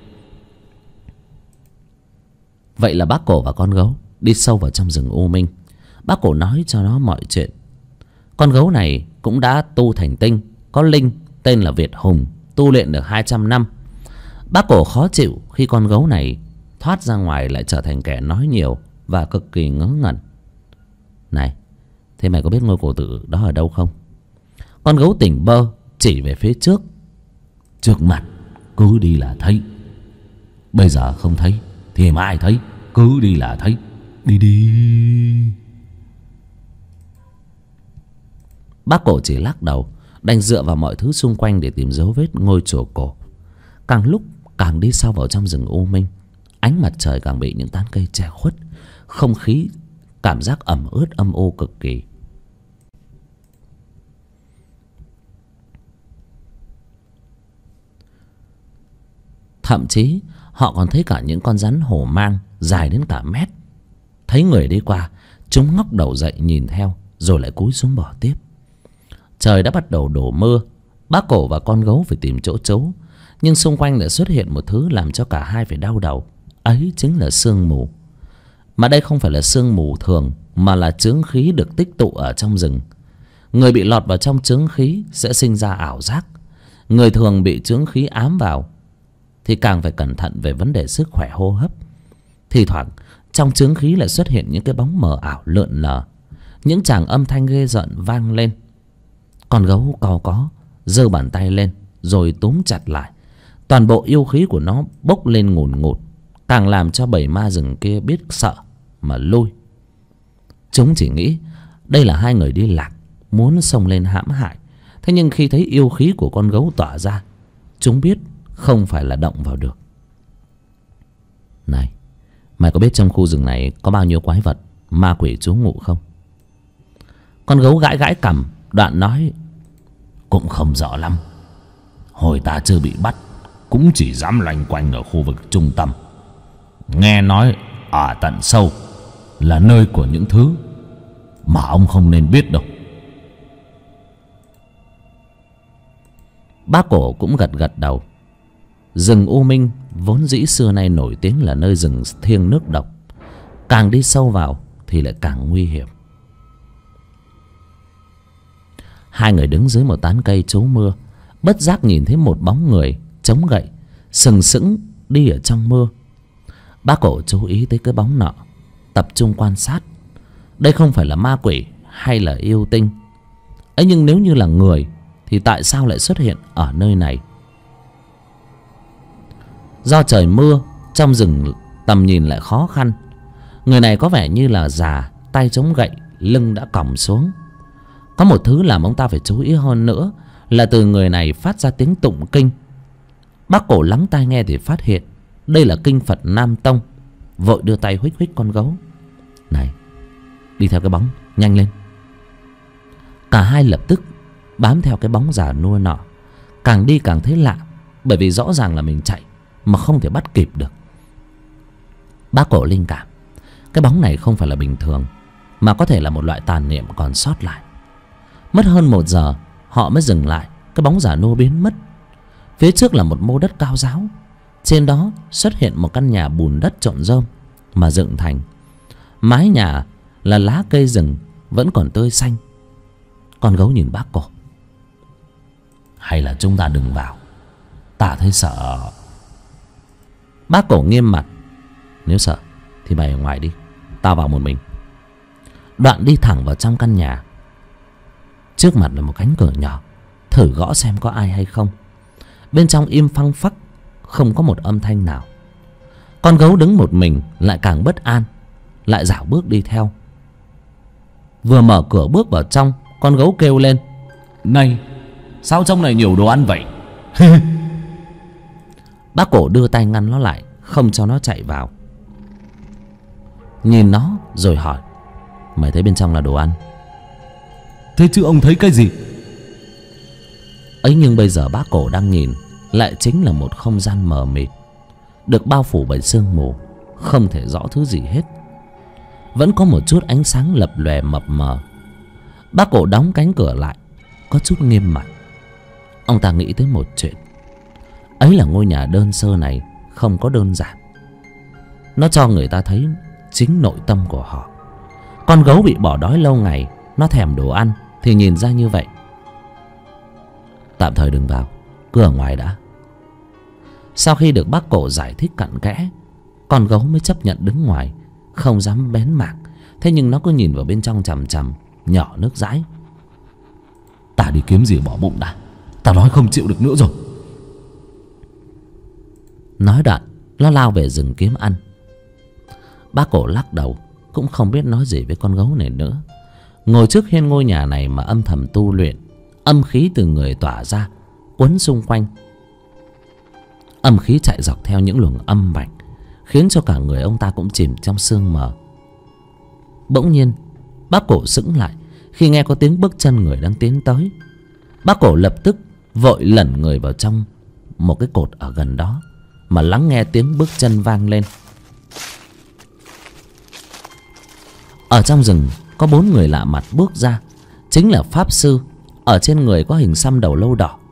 Vậy là bác Cổ và con gấu đi sâu vào trong rừng U Minh. Bác Cổ nói cho nó mọi chuyện. Con gấu này cũng đã tu thành tinh, có linh tên là Việt Hùng, tu luyện được 200 năm. Bác Cổ khó chịu khi con gấu này thoát ra ngoài lại trở thành kẻ nói nhiều và cực kỳ ngớ ngẩn. Này, thế mày có biết ngôi cổ tự đó ở đâu không? Con gấu tỉnh bơ chỉ về phía trước. Trước mặt cứ đi là thấy, bây giờ không thấy thì mai thấy, cứ đi là thấy. Đi đi. Bác Cổ chỉ lắc đầu, đành dựa vào mọi thứ xung quanh để tìm dấu vết ngôi chùa cổ. Càng lúc càng đi sâu vào trong rừng U Minh, ánh mặt trời càng bị những tán cây che khuất, không khí cảm giác ẩm ướt âm u cực kỳ. Thậm chí họ còn thấy cả những con rắn hổ mang dài đến cả mét. Thấy người đi qua, chúng ngóc đầu dậy nhìn theo, rồi lại cúi xuống bỏ tiếp. Trời đã bắt đầu đổ mưa. Bác Cổ và con gấu phải tìm chỗ trú, nhưng xung quanh lại xuất hiện một thứ làm cho cả hai phải đau đầu. Ấy chính là sương mù. Mà đây không phải là sương mù thường, mà là chướng khí được tích tụ ở trong rừng. Người bị lọt vào trong chướng khí sẽ sinh ra ảo giác. Người thường bị chướng khí ám vào thì càng phải cẩn thận về vấn đề sức khỏe hô hấp. Thì thoảng trong chướng khí lại xuất hiện những cái bóng mờ ảo lượn lờ. Những tràng âm thanh ghê rợn vang lên. Con gấu cau có giơ bàn tay lên rồi túm chặt lại. Toàn bộ yêu khí của nó bốc lên ngùn ngụt, càng làm cho bầy ma rừng kia biết sợ mà lui. Chúng chỉ nghĩ đây là hai người đi lạc, muốn xông lên hãm hại. Thế nhưng khi thấy yêu khí của con gấu tỏa ra, chúng biết không phải là động vào được. Này, mày có biết trong khu rừng này có bao nhiêu quái vật ma quỷ trú ngụ không? Con gấu gãi gãi cằm, đoạn nói: Cũng không rõ lắm. Hồi ta chưa bị bắt cũng chỉ dám loanh quanh ở khu vực trung tâm. Nghe nói ở tận sâu là nơi của những thứ mà ông không nên biết đâu. Bác Cổ cũng gật gật đầu. Rừng U Minh vốn dĩ xưa nay nổi tiếng là nơi rừng thiêng nước độc, càng đi sâu vào thì lại càng nguy hiểm. Hai người đứng dưới một tán cây trú mưa, bất giác nhìn thấy một bóng người chống gậy sừng sững đi ở trong mưa. Bác Cổ chú ý tới cái bóng nọ, tập trung quan sát. Đây không phải là ma quỷ hay là yêu tinh ấy, nhưng nếu như là người thì tại sao lại xuất hiện ở nơi này? Do trời mưa, trong rừng tầm nhìn lại khó khăn. Người này có vẻ như là già, tay chống gậy, lưng đã còng xuống. Có một thứ làm ông ta phải chú ý hơn nữa là từ người này phát ra tiếng tụng kinh. Bác Cổ lắng tai nghe thì phát hiện đây là kinh Phật Nam Tông, vội đưa tay huých huých con gấu. Này, đi theo cái bóng, nhanh lên. Cả hai lập tức bám theo cái bóng già nua nọ. Càng đi càng thấy lạ, bởi vì rõ ràng là mình chạy mà không thể bắt kịp được. Bác Cổ linh cảm cái bóng này không phải là bình thường, mà có thể là một loại tàn niệm còn sót lại. Mất hơn 1 giờ họ mới dừng lại. Cái bóng già nua biến mất. Phía trước là một mô đất cao ráo, trên đó xuất hiện một căn nhà bùn đất trộn rơm mà dựng thành. Mái nhà là lá cây rừng vẫn còn tươi xanh. Con gấu nhìn bác Cổ: Hay là chúng ta đừng vào, ta thấy sợ. Bác Cổ nghiêm mặt: Nếu sợ thì mày ở ngoài đi, tao vào một mình. Đoạn đi thẳng vào trong căn nhà. Trước mặt là một cánh cửa nhỏ, thử gõ xem có ai hay không. Bên trong im phăng phắc, không có một âm thanh nào. Con gấu đứng một mình lại càng bất an, lại dạo bước đi theo. Vừa mở cửa bước vào trong, con gấu kêu lên: Này, sao trong này nhiều đồ ăn vậy? Bác Cổ đưa tay ngăn nó lại, không cho nó chạy vào. Nhìn nó rồi hỏi: Mày thấy bên trong là đồ ăn? Thế chứ ông thấy cái gì? Ấy nhưng bây giờ bác Cổ đang nhìn lại chính là một không gian mờ mịt, được bao phủ bởi sương mù, không thể rõ thứ gì hết. Vẫn có một chút ánh sáng lập lòe mập mờ. Bác Cổ đóng cánh cửa lại, có chút nghiêm mặt. Ông ta nghĩ tới một chuyện. Ấy là ngôi nhà đơn sơ này không có đơn giản. Nó cho người ta thấy chính nội tâm của họ. Con gấu bị bỏ đói lâu ngày, nó thèm đồ ăn thì nhìn ra như vậy. Tạm thời đừng vào, cứ ở ngoài đã. Sau khi được bác Cổ giải thích cặn kẽ, con gấu mới chấp nhận đứng ngoài, không dám bén mảng. Thế nhưng nó cứ nhìn vào bên trong chằm chằm, nhỏ nước dãi. Ta đi kiếm gì bỏ bụng đã, ta nói không chịu được nữa rồi. Nói đoạn nó lao về rừng kiếm ăn. Bác Cổ lắc đầu, cũng không biết nói gì với con gấu này nữa. Ngồi trước hiên ngôi nhà này mà âm thầm tu luyện. Âm khí từ người tỏa ra, quấn xung quanh. Âm khí chạy dọc theo những luồng âm bạch, khiến cho cả người ông ta cũng chìm trong sương mờ. Bỗng nhiên bác Cổ sững lại khi nghe có tiếng bước chân người đang tiến tới. Bác Cổ lập tức vội lẩn người vào trong một cái cột ở gần đó, mà lắng nghe tiếng bước chân vang lên. Ở trong rừng có 4 người lạ mặt bước ra, chính là pháp sư. Ở trên người có hình xăm đầu lâu đỏ.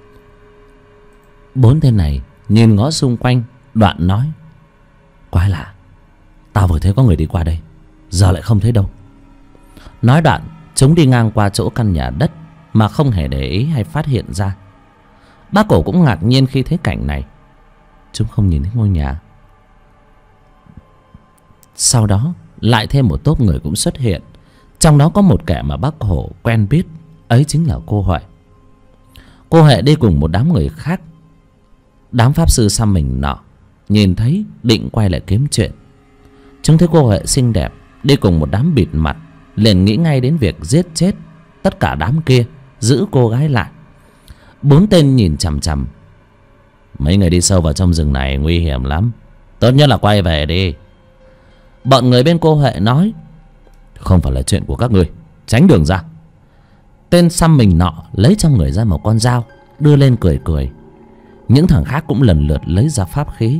4 tên này nhìn ngó xung quanh, đoạn nói: Quái lạ, tao vừa thấy có người đi qua đây, giờ lại không thấy đâu. Nói đoạn chúng đi ngang qua chỗ căn nhà đất mà không hề để ý hay phát hiện ra. Bác Cổ cũng ngạc nhiên khi thấy cảnh này. Chúng không nhìn thấy ngôi nhà, Sau đó lại thêm một tốp người cũng xuất hiện. Trong đó có một kẻ mà bác Hổ quen biết, ấy chính là cô Huệ. Cô Huệ đi cùng một đám người khác. Đám pháp sư xăm mình nọ nhìn thấy định quay lại kiếm chuyện. Chúng thấy cô Huệ xinh đẹp đi cùng một đám bịt mặt, liền nghĩ ngay đến việc giết chết tất cả đám kia, giữ cô gái lại. 4 tên nhìn chằm chằm. Mấy người đi sâu vào trong rừng này nguy hiểm lắm, tốt nhất là quay về đi. Bọn người bên cô Huệ nói: Không phải là chuyện của các ngươi, tránh đường ra. Tên xăm mình nọ lấy trong người ra một con dao, đưa lên cười cười. Những thằng khác cũng lần lượt lấy ra pháp khí.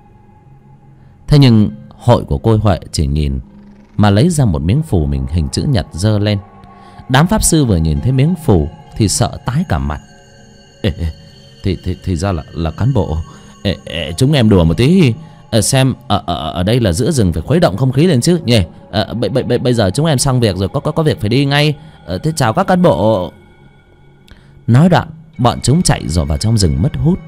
Thế nhưng hội của cô Huệ chỉ nhìn mà lấy ra một miếng phù mình hình chữ nhật giơ lên. Đám pháp sư vừa nhìn thấy miếng phù thì sợ tái cả mặt. Thì ra là cán bộ. Chúng em đùa một tí. Xem ở đây là giữa rừng, phải khuấy động không khí lên chứ nhỉ. Bây giờ chúng em xong việc rồi, có việc phải đi ngay. Thế chào các cán bộ. Nói đoạn bọn chúng chạy rồi vào trong rừng mất hút.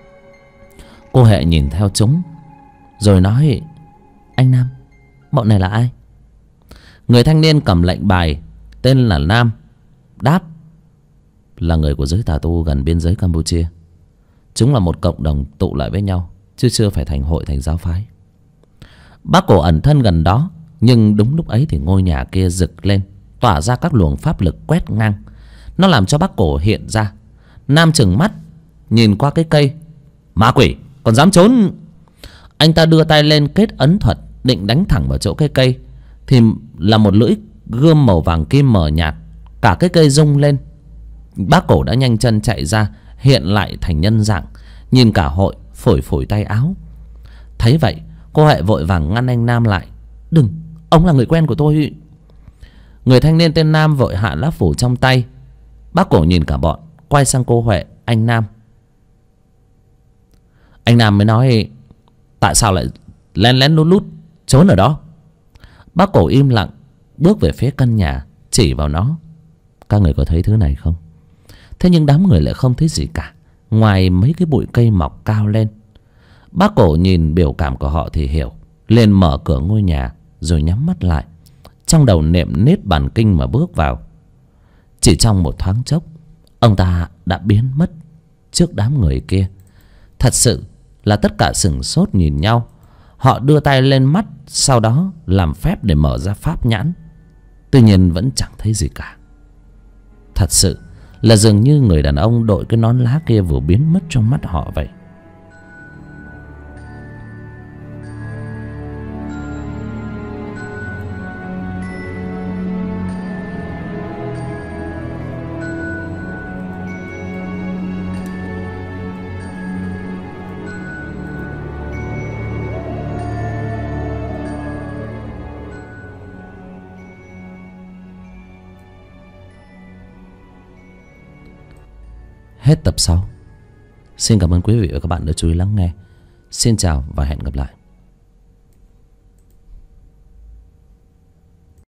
Cô Huệ nhìn theo chúng rồi nói: Anh Nam, bọn này là ai? Người thanh niên cầm lệnh bài tên là Nam đáp: Là người của giới tà tu gần biên giới Campuchia. Chúng là một cộng đồng tụ lại với nhau, chứ chưa phải thành hội thành giáo phái. Bác Cổ ẩn thân gần đó, nhưng đúng lúc ấy thì ngôi nhà kia rực lên, tỏa ra các luồng pháp lực quét ngang. Nó làm cho bác Cổ hiện ra. Nam trừng mắt nhìn qua cái cây. Ma quỷ, còn dám trốn! Anh ta đưa tay lên kết ấn thuật, định đánh thẳng vào chỗ cái cây, thì là một lưỡi gươm màu vàng kim mờ nhạt. Cả cái cây rung lên. Bác Cổ đã nhanh chân chạy ra, hiện lại thành nhân dạng, nhìn cả hội, phủi phủi tay áo. Thấy vậy, cô Huệ vội vàng ngăn anh Nam lại: Đừng, ông là người quen của tôi. Người thanh niên tên Nam vội hạ lá phủ trong tay. Bác Cổ nhìn cả bọn, quay sang cô Huệ, anh Nam. Anh Nam mới nói: Tại sao lại lén lén lút lút trốn ở đó? Bác Cổ im lặng, bước về phía căn nhà, chỉ vào nó: Các người có thấy thứ này không? Thế nhưng đám người lại không thấy gì cả, ngoài mấy cái bụi cây mọc cao lên. Bác Cổ nhìn biểu cảm của họ thì hiểu, liền mở cửa ngôi nhà rồi nhắm mắt lại, trong đầu niệm niết bàn kinh mà bước vào. Chỉ trong một thoáng chốc, ông ta đã biến mất trước đám người kia. Thật sự là tất cả sửng sốt nhìn nhau. Họ đưa tay lên mắt, sau đó làm phép để mở ra pháp nhãn. Tuy nhiên vẫn chẳng thấy gì cả. Thật sự là dường như người đàn ông đội cái nón lá kia vừa biến mất trong mắt họ vậy. Hết tập 6. Xin cảm ơn quý vị và các bạn đã chú ý lắng nghe. Xin chào và hẹn gặp lại.